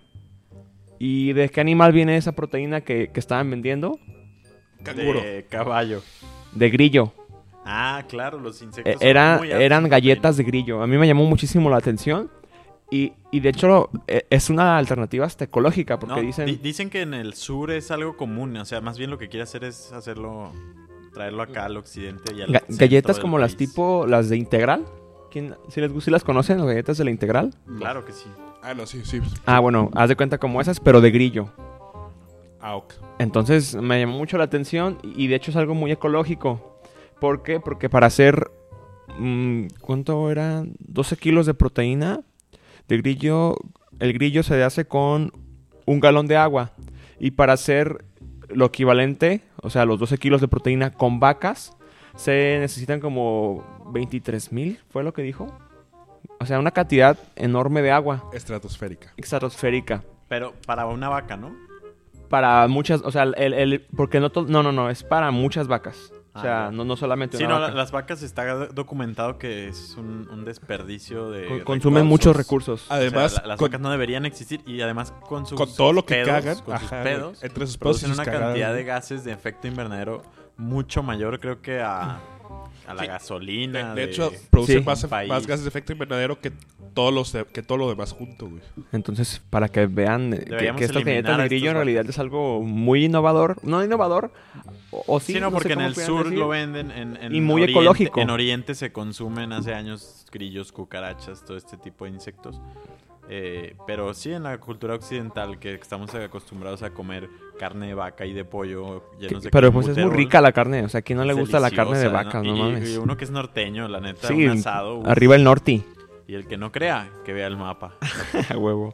¿Y de qué animal viene esa proteína que, que estaban vendiendo? Canguro. De caballo. De grillo. Ah, claro, los Eh, insectos. son era- muy altos eran en galletas de grillo. A mí me llamó muchísimo la atención. Y, y de hecho, eh, es una alternativa hasta ecológica, porque No, dicen... di- dicen que en el sur es algo común, o sea, más bien lo que quiere hacer es hacerlo, traerlo acá al occidente y al Ga- centro galletas del como las país. tipo las de Integral. ¿Quién, si les gusta, ¿sí las conocen, las galletas de la Integral? Claro que sí. Ah, no, sí, sí. Ah, bueno, haz de cuenta como esas, pero de grillo. Ah, ok. Entonces me llamó mucho la atención y de hecho es algo muy ecológico. ¿Por qué? Porque para hacer, mm, ¿cuánto era? doce kilos de proteína de grillo, el grillo se hace con un galón de agua. Y para hacer lo equivalente, o sea, los doce kilos de proteína con vacas, se necesitan como veintitrés mil, ¿fue lo que dijo? O sea, una cantidad enorme de agua Estratosférica. estratosférica. Pero para una vaca, ¿no? Para muchas, o sea, el, el- porque no, to- no, no, no, es para muchas vacas. O Ah, sea, ya. no, no solamente Sí, una no, vaca. la- las vacas está do- documentado que es un, un desperdicio de Con- Consumen muchos recursos. O sea, Además, la- las con, vacas no deberían existir y además con sus con todo lo que pedos, cagan, con sus ajá, güey, pedos, entre sus pedos y producen sus una cagadas, cantidad de güey. gases de efecto invernadero mucho mayor, creo que a, a la Sí. gasolina. De, de hecho, Sí. producen más, país. más gases de efecto invernadero que, todos los, de- que todo lo demás junto, güey. Entonces, para que vean eh, que, Deberíamos que estas eliminar galletas de a grillo en estas realidad vacas. es algo muy innovador. No innovador, o, o sí. Sí, no, sé porque en cómo el pudieran sur decir. lo venden. En, en Y muy Oriente- ecológico. En Oriente se consumen hace años grillos, cucarachas, todo este tipo de insectos. Eh, pero sí, en la cultura occidental, que estamos acostumbrados a comer carne de vaca y de pollo llenos de Pero pues es muy clenbuterol, rica la carne. O sea, ¿a quién no le es gusta la carne de deliciosa, vaca? ¿no? No, Y- mames. Y uno que es norteño, la neta, Sí, un asado. uf. arriba el norte. Y el que no crea, que vea el mapa. A huevo.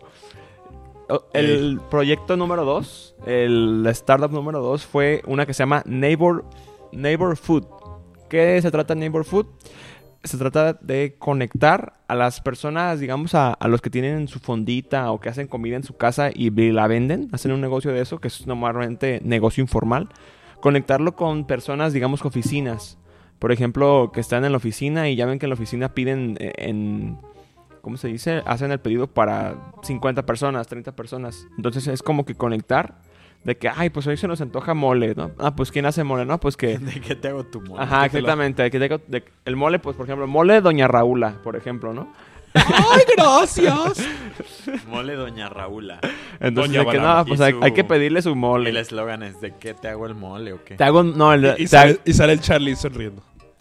O- El proyecto número dos, el la startup número dos fue una que se llama Neighbor, Neighbor Food. ¿Qué se trata Neighbor Food? Se trata de conectar a las personas, digamos, a, a los que tienen su fondita o que hacen comida en su casa y la venden, hacen un negocio de eso, que es normalmente negocio informal. Conectarlo con personas, digamos, oficinas. Por ejemplo, que están en la oficina y ya ven que en la oficina piden eh, en... ¿Cómo se dice? Hacen el pedido para cincuenta personas, treinta personas. Entonces es como que conectar de que, ay, pues hoy se nos antoja mole, ¿no? Ah, pues ¿quién hace mole? No, pues que... ¿De qué te hago tu mole? Ajá, que te lo- exactamente. Que tengo- de- el mole, pues por ejemplo, mole de Doña Raúla, por ejemplo, ¿no? ¡Ay, gracias! Mole Doña Raúla. Entonces, Doña de que Balaba. no, pues Y hay, su- hay que pedirle su Y mole. el eslogan es: ¿de qué te hago el mole o qué? Te hago, no, el, Y, y te sale, hago- y sale el Charlie sonriendo.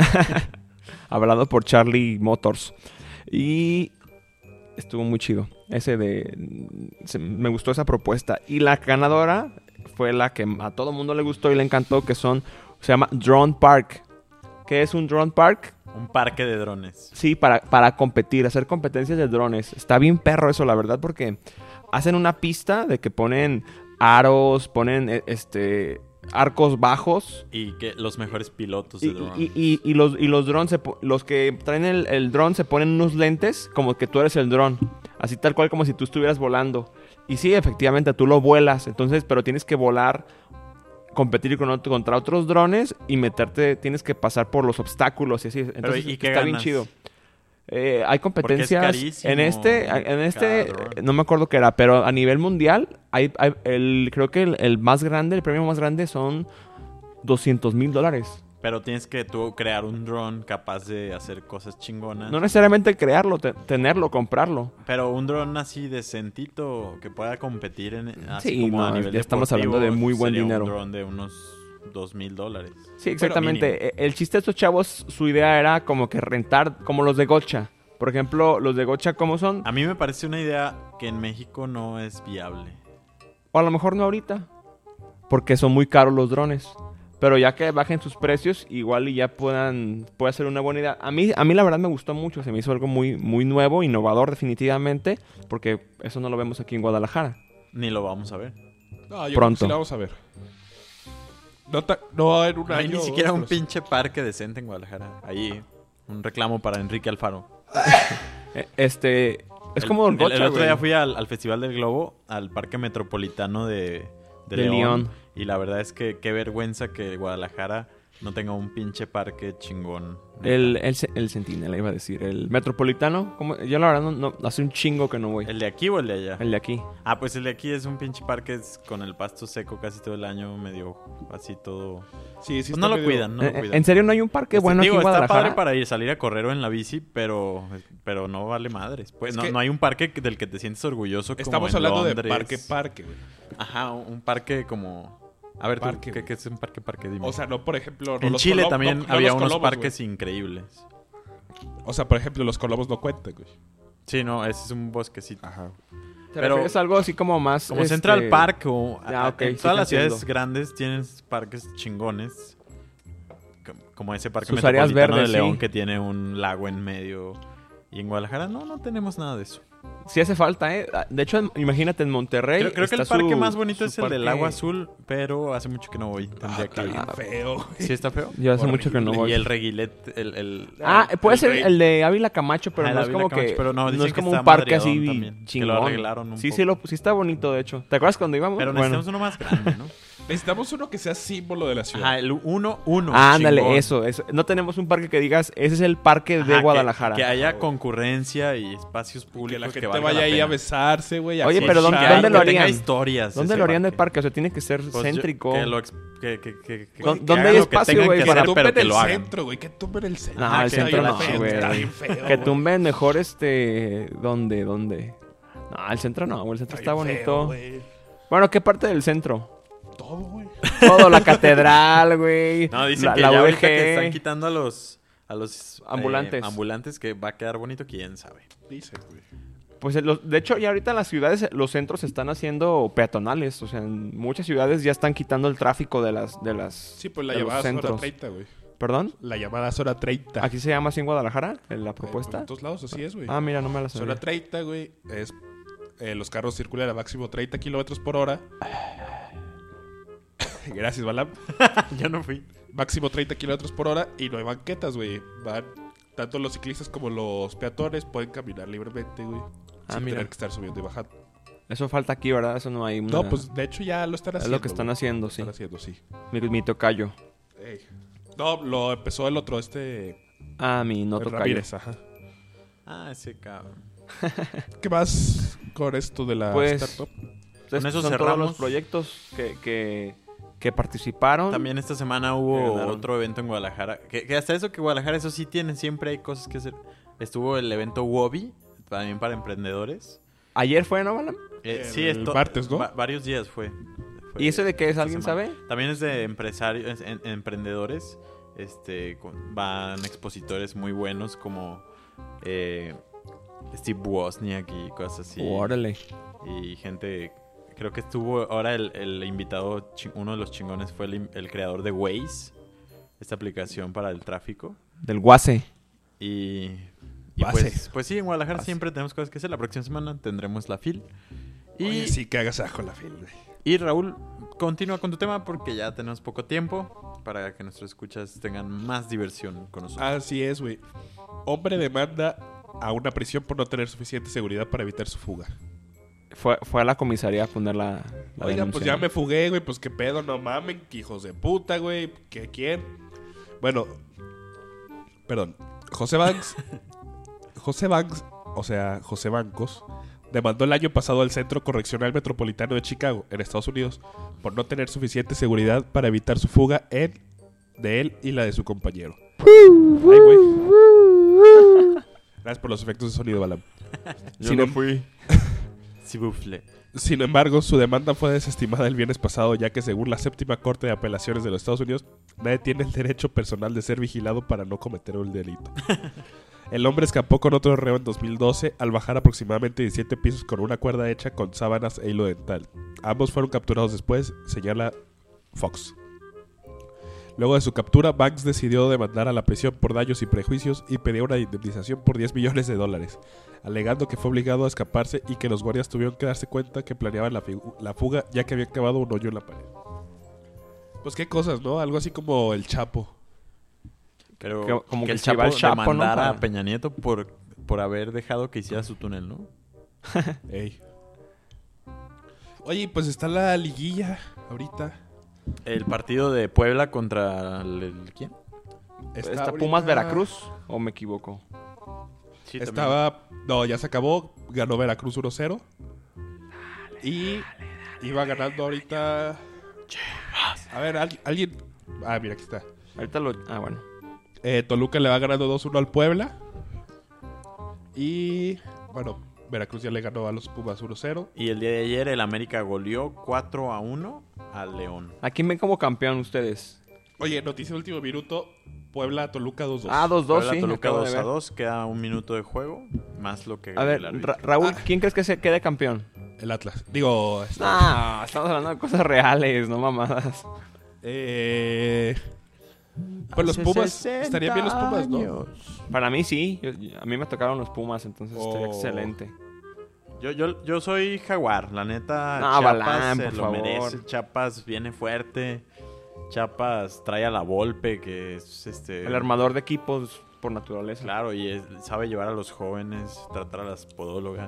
hablado por Charlie Motors. Y estuvo muy chido. Ese de... se- me gustó esa propuesta. Y la ganadora fue la que a todo mundo le gustó y le encantó, que son... Se llama Drone Park. ¿Qué es un Drone Park? Un parque de drones. Sí, para, para competir, hacer competencias de drones. Está bien perro eso, la verdad, porque hacen una pista de que ponen aros, ponen eh, este arcos bajos. Y que los mejores pilotos de Y, drones. y- y- y los, y los drones, se po- los que traen el, el dron se ponen unos lentes como que tú eres el dron. Así tal cual como si tú estuvieras volando. Y sí, efectivamente, tú lo vuelas. Entonces, pero tienes que volar, competir con otro- contra otros drones y meterte, tienes que pasar por los obstáculos y así. Entonces, ¿y qué está bien ganas? chido. Eh, hay competencias carísimo en este, en este, cada dron. no me acuerdo qué era, pero a nivel mundial hay, hay el, creo que el, el más grande, el premio más grande son doscientos mil dólares. Pero tienes que tú crear un dron capaz de hacer cosas chingonas. No necesariamente crearlo, te- tenerlo, comprarlo. Pero un dron así decentito que pueda competir en así Sí, como no, a nivel ya estamos deportivo, hablando de muy buen sería dinero. Un dron de unos dos mil dólares. Sí, Bueno, exactamente. mínimo. E- El chiste de estos chavos, su idea era como que rentar, como los de Gocha. Por ejemplo, los de Gocha, ¿cómo son? A mí me parece una idea que en México no es viable. O a lo mejor no ahorita. Porque son muy caros los drones. Pero ya que bajen sus precios, igual y ya puedan, puede ser una buena idea. A mí, a mí la verdad me gustó mucho. Se me hizo algo muy, muy nuevo, innovador definitivamente. Porque eso no lo vemos aquí en Guadalajara. Ni lo vamos a ver. No, yo creo que Pronto. sí la vamos a ver. No, ta- no en un No hay año. ni siquiera o un dos. pinche parque decente en Guadalajara. Ahí, un reclamo para Enrique Alfaro. Eh, Este, es El- como el el, Gocha, el otro güey. día fui al, al Festival del Globo, al Parque Metropolitano de, de, De León, León. Y la verdad es que qué vergüenza que Guadalajara no tenga un pinche parque chingón. neta. El, el, ce- el Centinela, iba a decir. El Metropolitano. ¿cómo? Yo la verdad no, no- hace un chingo que no voy. ¿El de aquí o el de allá? El de aquí. Ah, pues el de aquí es un pinche parque es con el pasto seco casi todo el año, medio así todo. Sí, sí, Pues está no lo medio- cuidan, no lo Eh, eh, cuidan. ¿En serio no hay un parque Este, bueno digo, aquí en está Guadalajara? padre para ir salir a correr o en la bici, pero, pero no vale madres. Pues Es no, que- no hay un parque que- del que te sientes orgulloso. Como Estamos en hablando de Londres. parque, parque, güey. Ajá, un parque como. A ver, tú, Parque, ¿qué, güey. qué es un parque, parque? Dime. O sea, no, por ejemplo... no en los Chile Colom- también no- no había los unos Colomos, parques güey. increíbles. O sea, por ejemplo, los colomos no cuentan, güey. Sí, no, ese es un bosquecito. Ajá. ¿Te pero- refieres a algo así como más... Como este, Central Park o... Ah, ok, en sí todas te las ciudades entiendo. grandes tienen parques chingones. co- Como ese parque Sus áreas metropolitano verdes, de León sí. que tiene un lago en medio. Y en Guadalajara no, no tenemos nada de eso. Sí hace falta, ¿eh? De hecho, en- imagínate en Monterrey... Creo, creo que el está parque su- más bonito su es el del parque- agua azul, pero hace mucho que no voy. Ah, Tendría está que bien ir. feo, güey. ¿Sí está feo? Yo hace mucho que no Horrible. voy. Y el reguilet, el... el Ah, puede el ser rey. el de Ávila Camacho, pero Ah, el no es Ávila como Camacho, que... pero no, no dicen es que como está un parque madreadón así también, que lo chingón. arreglaron un sí, poco. sí, lo, sí está bonito, de hecho. ¿Te acuerdas cuando íbamos? Pero Bueno. necesitamos uno más grande, ¿no? Necesitamos uno que sea símbolo de la ciudad. Ajá, el uno, uno. Ah, ándale, chingón. eso, eso. No tenemos un parque que digas, ese es el parque Ajá, de que- Guadalajara. Que, haya concurrencia y espacios Y que públicos la que, gente valga vaya la ahí pena. a besarse, güey. a Oye, pero ¿dónde- cochar, dónde lo güey. Que tenga harían? historias. ¿Dónde ese lo harían del parque? parque? O sea, tiene que ser Pues yo- céntrico. que lo ex- que, que, que, que- ¿Dó- que dónde hagan hay lo que espacio, tengan güey, que Que para- hacer, tumben pero que el lo hagan. centro, güey. Que tumben el centro. No, el que centro está no, bien feo, güey. está bien feo, Que güey. tumben mejor este... ¿Dónde? ¿Dónde? No, el centro no, güey, el centro está bien bonito. feo, güey. Bueno, ¿qué parte del centro? Todo, güey. Todo, la catedral, güey. No, dicen la, que la ya U ahorita G. que están quitando a los... A los eh, Ambulantes. ambulantes que va a quedar bonito, quién sabe. Dicen, güey. Pues eh, los- de hecho, ya ahorita en las ciudades los centros se están haciendo peatonales. O sea, en muchas ciudades ya están quitando el tráfico de las... De las Sí, pues la de los llamada zona centros. treinta, güey. ¿Perdón? La llamada zona treinta. ¿Aquí se llama así en Guadalajara? ¿En la propuesta? En todos lados así es, güey. Ah, mira, no me la Zona sabía. treinta, güey, es... eh, los carros circulan a máximo treinta kilómetros por hora. Gracias, Balam. Yo no fui. Máximo treinta kilómetros por hora y no hay banquetas, güey. Van... Tanto los ciclistas como los peatones pueden caminar libremente, güey. Ah, sin mira. tener que estar subiendo y bajando. Eso falta aquí, ¿verdad? Eso no hay una... No, pues de hecho ya lo están Es haciendo. lo que están güey. haciendo, Lo sí. están haciendo, sí. Mi, mi tocayo. Ey. No, lo empezó el otro, este... Ah, mi no el tocayo. Ramírez, ajá. Ah, ese cabrón. ¿Qué más con esto de la Pues- startup? Estos Con eso son todos cerramos. los proyectos que, que, que participaron. También esta semana Que hubo ganaron. otro evento en Guadalajara. Que, que hasta eso que Guadalajara, eso sí tiene, siempre hay cosas que hacer. Estuvo el evento Wobby, también para emprendedores. Ayer fue, ¿no, Balam? Eh, El sí, esto, martes, ¿no? va- varios días fue. Fue ¿Y ese de qué es? esta ¿Alguien semana. sabe? También es de empresarios, en- emprendedores. Este, con- van expositores muy buenos como eh, Steve Wozniak y cosas así. Órale. Y gente, creo que estuvo ahora el, el invitado, chi- uno de los chingones fue el, in- el creador de Waze, esta aplicación para el tráfico. Del Guase. Y, y Base. pues, pues sí, en Guadalajara Base. siempre tenemos cosas que hacer. La próxima semana tendremos la FIL. Y, Oye, sí que hagas con la fila, güey. y Raúl, continúa con tu tema porque ya tenemos poco tiempo para que nuestros escuchas tengan más diversión con nosotros. Así es, güey. Hombre demanda a una prisión por no tener suficiente seguridad para evitar su fuga. Fue, fue a la comisaría a poner la, la Oiga, pues denuncia. ya me fugué, güey. Pues qué pedo, no mamen. Que hijos de puta, güey. ¿Qué quién? Bueno, perdón. José Banks. José Banks, o sea, José Bancos, demandó el año pasado al Centro Correccional Metropolitano de Chicago, en Estados Unidos, por no tener suficiente seguridad para evitar su fuga en, de él y la de su compañero. Ay, güey. Gracias por los efectos de sonido, Balam. Yo Sin no em- fui. Sí, bufle. Sin embargo, su demanda fue desestimada el viernes pasado, ya que según la séptima Corte de Apelaciones de los Estados Unidos, nadie tiene el derecho personal de ser vigilado para no cometer un delito. El hombre escapó con otro reo en dos mil doce al bajar aproximadamente diecisiete pisos con una cuerda hecha con sábanas e hilo dental. Ambos fueron capturados después, señala Fox. Luego de su captura, Banks decidió demandar a la prisión por daños y prejuicios y pidió una indemnización por diez millones de dólares, alegando que fue obligado a escaparse y que los guardias tuvieron que darse cuenta que planeaban la, figu- la fuga ya que habían cavado un hoyo en la pared. Pues qué cosas, ¿no? Algo así como el Chapo. Pero Que- como que que el si va Chapo, el Chapo, ¿no? demandara Para- a Peña Nieto por, por haber dejado que hiciera su túnel, ¿no? Ey. Oye, pues está la liguilla ahorita. El partido de Puebla contra el, el- ¿quién? ¿Está ahorita- Pumas Veracruz o me equivoco? Sí, Estaba... No, ya se acabó. Ganó Veracruz uno cero. Y iba ganando ahorita... A ver, ¿al- alguien... Ah, mira, aquí está. Ahorita lo... Ah, bueno. Eh, Toluca le va ganando dos uno al Puebla. Y... Bueno, Veracruz ya le ganó a los Pumas uno cero. Y el día de ayer el América goleó cuatro a uno al León. ¿A quién ven como campeón ustedes? Oye, noticia de último minuto. Puebla, Toluca dos dos. Ah, dos dos, Puebla, sí. Toluca acabo de dos a ver. dos, queda un minuto de juego, más lo que... A ver, el árbitro. Ra- Raúl, Ah. ¿quién crees que se quede campeón? El Atlas. Digo... este, No, estamos hablando de cosas reales, no mamadas. Eh... Pues los Hace Pumas... sesenta Estarían bien los Pumas, ¿no? años. Para mí sí, yo- yo- a mí me tocaron los Pumas, entonces estaría Oh. excelente. Yo, yo, yo soy Jaguar, la neta. No, Chiapas Balán, se por lo favor. merece. Chiapas viene fuerte. Chiapas trae a la Volpe, que es este. El armador de equipos por naturaleza. Claro, y es- sabe llevar a los jóvenes, tratar a las podólogas.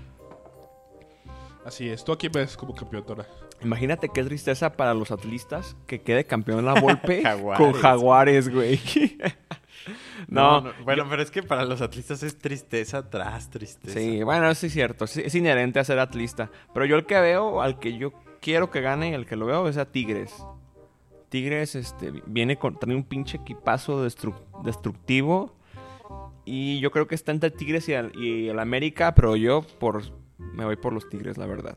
Así es. ¿Tú a quién ves como campeón, Tona? Imagínate qué tristeza para los atlistas que quede campeón la Volpe Jaguares. con Jaguares, güey. no, No, no, bueno, pero es que para los atlistas es tristeza tras tristeza. sí, bueno, eso sí es cierto. Sí, es inherente a ser atlista. Pero yo el que veo, al que yo quiero que gane, el que lo veo es a Tigres. Tigres este, viene con trae un pinche equipazo destru- destructivo. Y yo creo que está entre Tigres y el, y el América, pero yo por me voy por los Tigres, la verdad.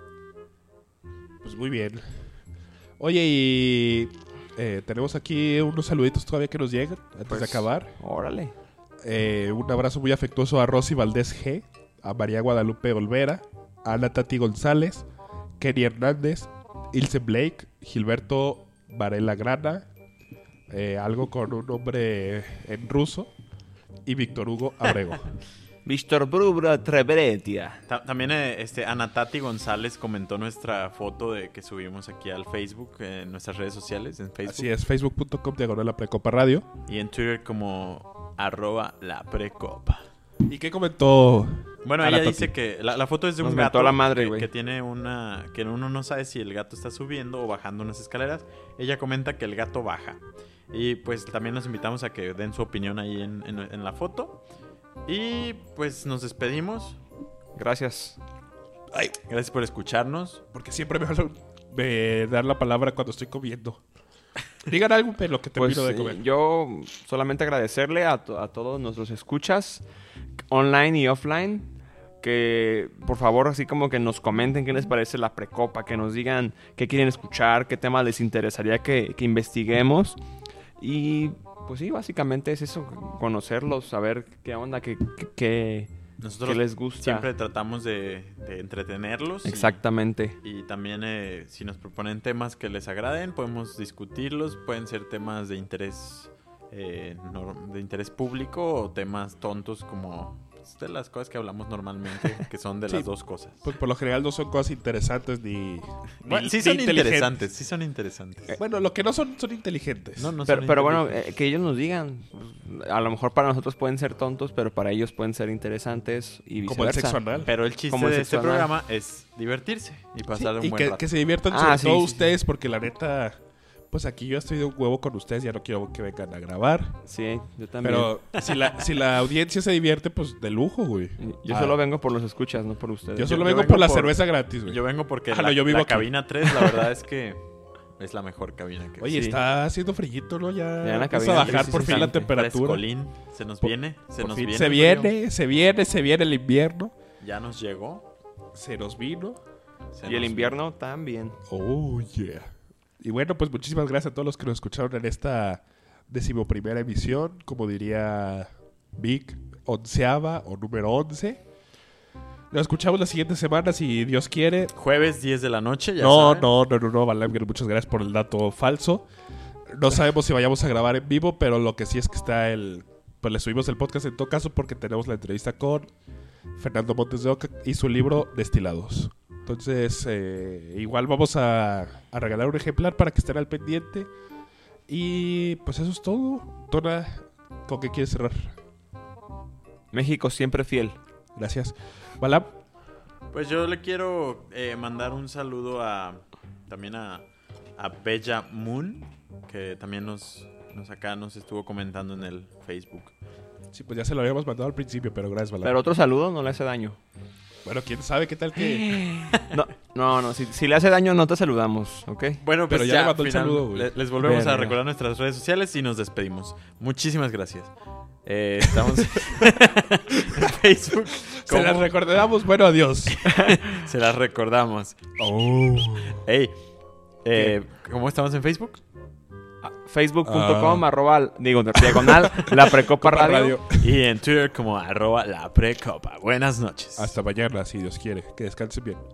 Pues muy bien. Oye, y... eh, tenemos aquí unos saluditos todavía que nos llegan antes Pues, de acabar. Órale. Eh, un abrazo muy afectuoso a Rosy Valdés G, a María Guadalupe Olvera, a Ana Tati González, Kenny Hernández, Ilse Blake, Gilberto Varela Grana, eh, algo con un nombre en ruso, y Víctor Hugo Abrego. Víctor Brubra Treveretia. Ta- También eh, este, Anatati González comentó nuestra foto de que subimos aquí al Facebook, eh, en nuestras redes sociales, en Facebook. Así es, facebook punto com diagonal la Precopa Radio. Y en Twitter como arroba la precopa. ¿Y qué comentó? Bueno, Ana ella Tati? dice que la, la foto es de Nos un mentó gato la madre, que, güey. que tiene una... que uno no sabe si el gato está subiendo o bajando unas escaleras. Ella comenta que el gato baja. Y pues también nos invitamos a que den su opinión ahí en, en- en la foto. Y pues nos despedimos. Gracias. Ay, Gracias por escucharnos. porque siempre me, hablan- me dan la palabra cuando estoy comiendo. Digan algo en lo que Pues termino de eh, comer. yo solamente agradecerle a, to- a todos nuestros escuchas, online y offline, que por favor así como que nos comenten qué les parece la precopa, que nos digan qué quieren escuchar, qué tema les interesaría que, que investiguemos. Y pues sí, básicamente es eso, conocerlos, saber qué onda, qué, qué, qué- Nosotros qué les gusta. siempre tratamos de, de entretenerlos. y- Exactamente. Y también eh, si nos proponen temas que les agraden, podemos discutirlos. Pueden ser temas de interés eh, nor- de interés público o temas tontos como pues, de las cosas que hablamos normalmente, que son de Sí. las dos cosas. Pues por lo general no son cosas interesantes ni, Bueno, ni- sí ni son inteligentes. interesantes, sí son interesantes. Bueno, lo que no son son inteligentes. No, no Pero, son pero bueno, inteligentes. eh, que ellos nos digan. Pues, a lo mejor para nosotros pueden ser tontos, pero para ellos pueden ser interesantes y Como el viceversa. sexo anal. Pero el chiste como el de este sexo anal. programa es divertirse y Sí, pasar un y buen que, rato. que se diviertan Ah, sobre sí, todo sí, ustedes, porque la neta, pues aquí yo estoy de un huevo con ustedes, ya no quiero que vengan a grabar. Sí, yo también. Pero si la, si la audiencia se divierte, pues de lujo, güey. Yo Ah, solo vengo por los escuchas, no por ustedes. Yo solo yo vengo, vengo por la por- cerveza gratis, güey. Yo vengo porque Ah, la, no, yo vivo la aquí. cabina tres, la verdad es que es la mejor cabina que Oye, Sí. está haciendo frillito, ¿no? Ya, Ya en la empieza cabina, a bajar sí, por sí, fin sí, la sí. temperatura. Frescolín, se nos Por- viene, se por nos fin. viene. Se el viene, frío. se viene, se viene el invierno. Ya nos llegó. Se nos vino. se Y el nos invierno también. Oh, yeah. Y bueno, pues muchísimas gracias a todos los que nos escucharon en esta decimoprimera emisión. Como diría Vic, onceava o número once. Nos escuchamos la siguiente semana si Dios quiere. vino. Jueves diez de la noche, ya No, saben. no, no, no, no, Valanger, muchas gracias por el dato falso. No sabemos si vayamos a grabar en vivo, pero lo que sí es que está el... Pues le subimos el podcast en todo caso porque tenemos la entrevista con Fernando Montes de Oca y su libro Destilados. Entonces, eh, igual vamos a, a regalar un ejemplar para que estén al pendiente. Y pues eso es todo. Tona, ¿con qué quieres cerrar? México siempre fiel. Gracias. Balam, Pues yo le quiero eh, mandar un saludo a también a, a Bella Moon, que también nos, nos acá nos estuvo comentando en el Facebook. sí, pues ya se lo habíamos mandado al principio, pero gracias, Balam. Pero otro saludo no le hace daño. Bueno, quién sabe qué tal que... No, no, no. Si, si le hace daño, no te saludamos, ¿ok? Bueno, Pero pues ya ya, le mandó el final- saludo, güey. le- les volvemos Verga. a recordar nuestras redes sociales y nos despedimos. Muchísimas gracias. Eh, estamos en Facebook. Se las como- recordamos. Bueno, adiós. Se las recordamos. Oh. Hey, eh, ¿cómo estamos en Facebook? Facebook punto com, Ah. arroba, digo, diagonal, la Precopa Copa Radio. Y en Twitter como arroba la precopa. Buenas noches. Hasta mañana, si Dios quiere. Que descansen bien.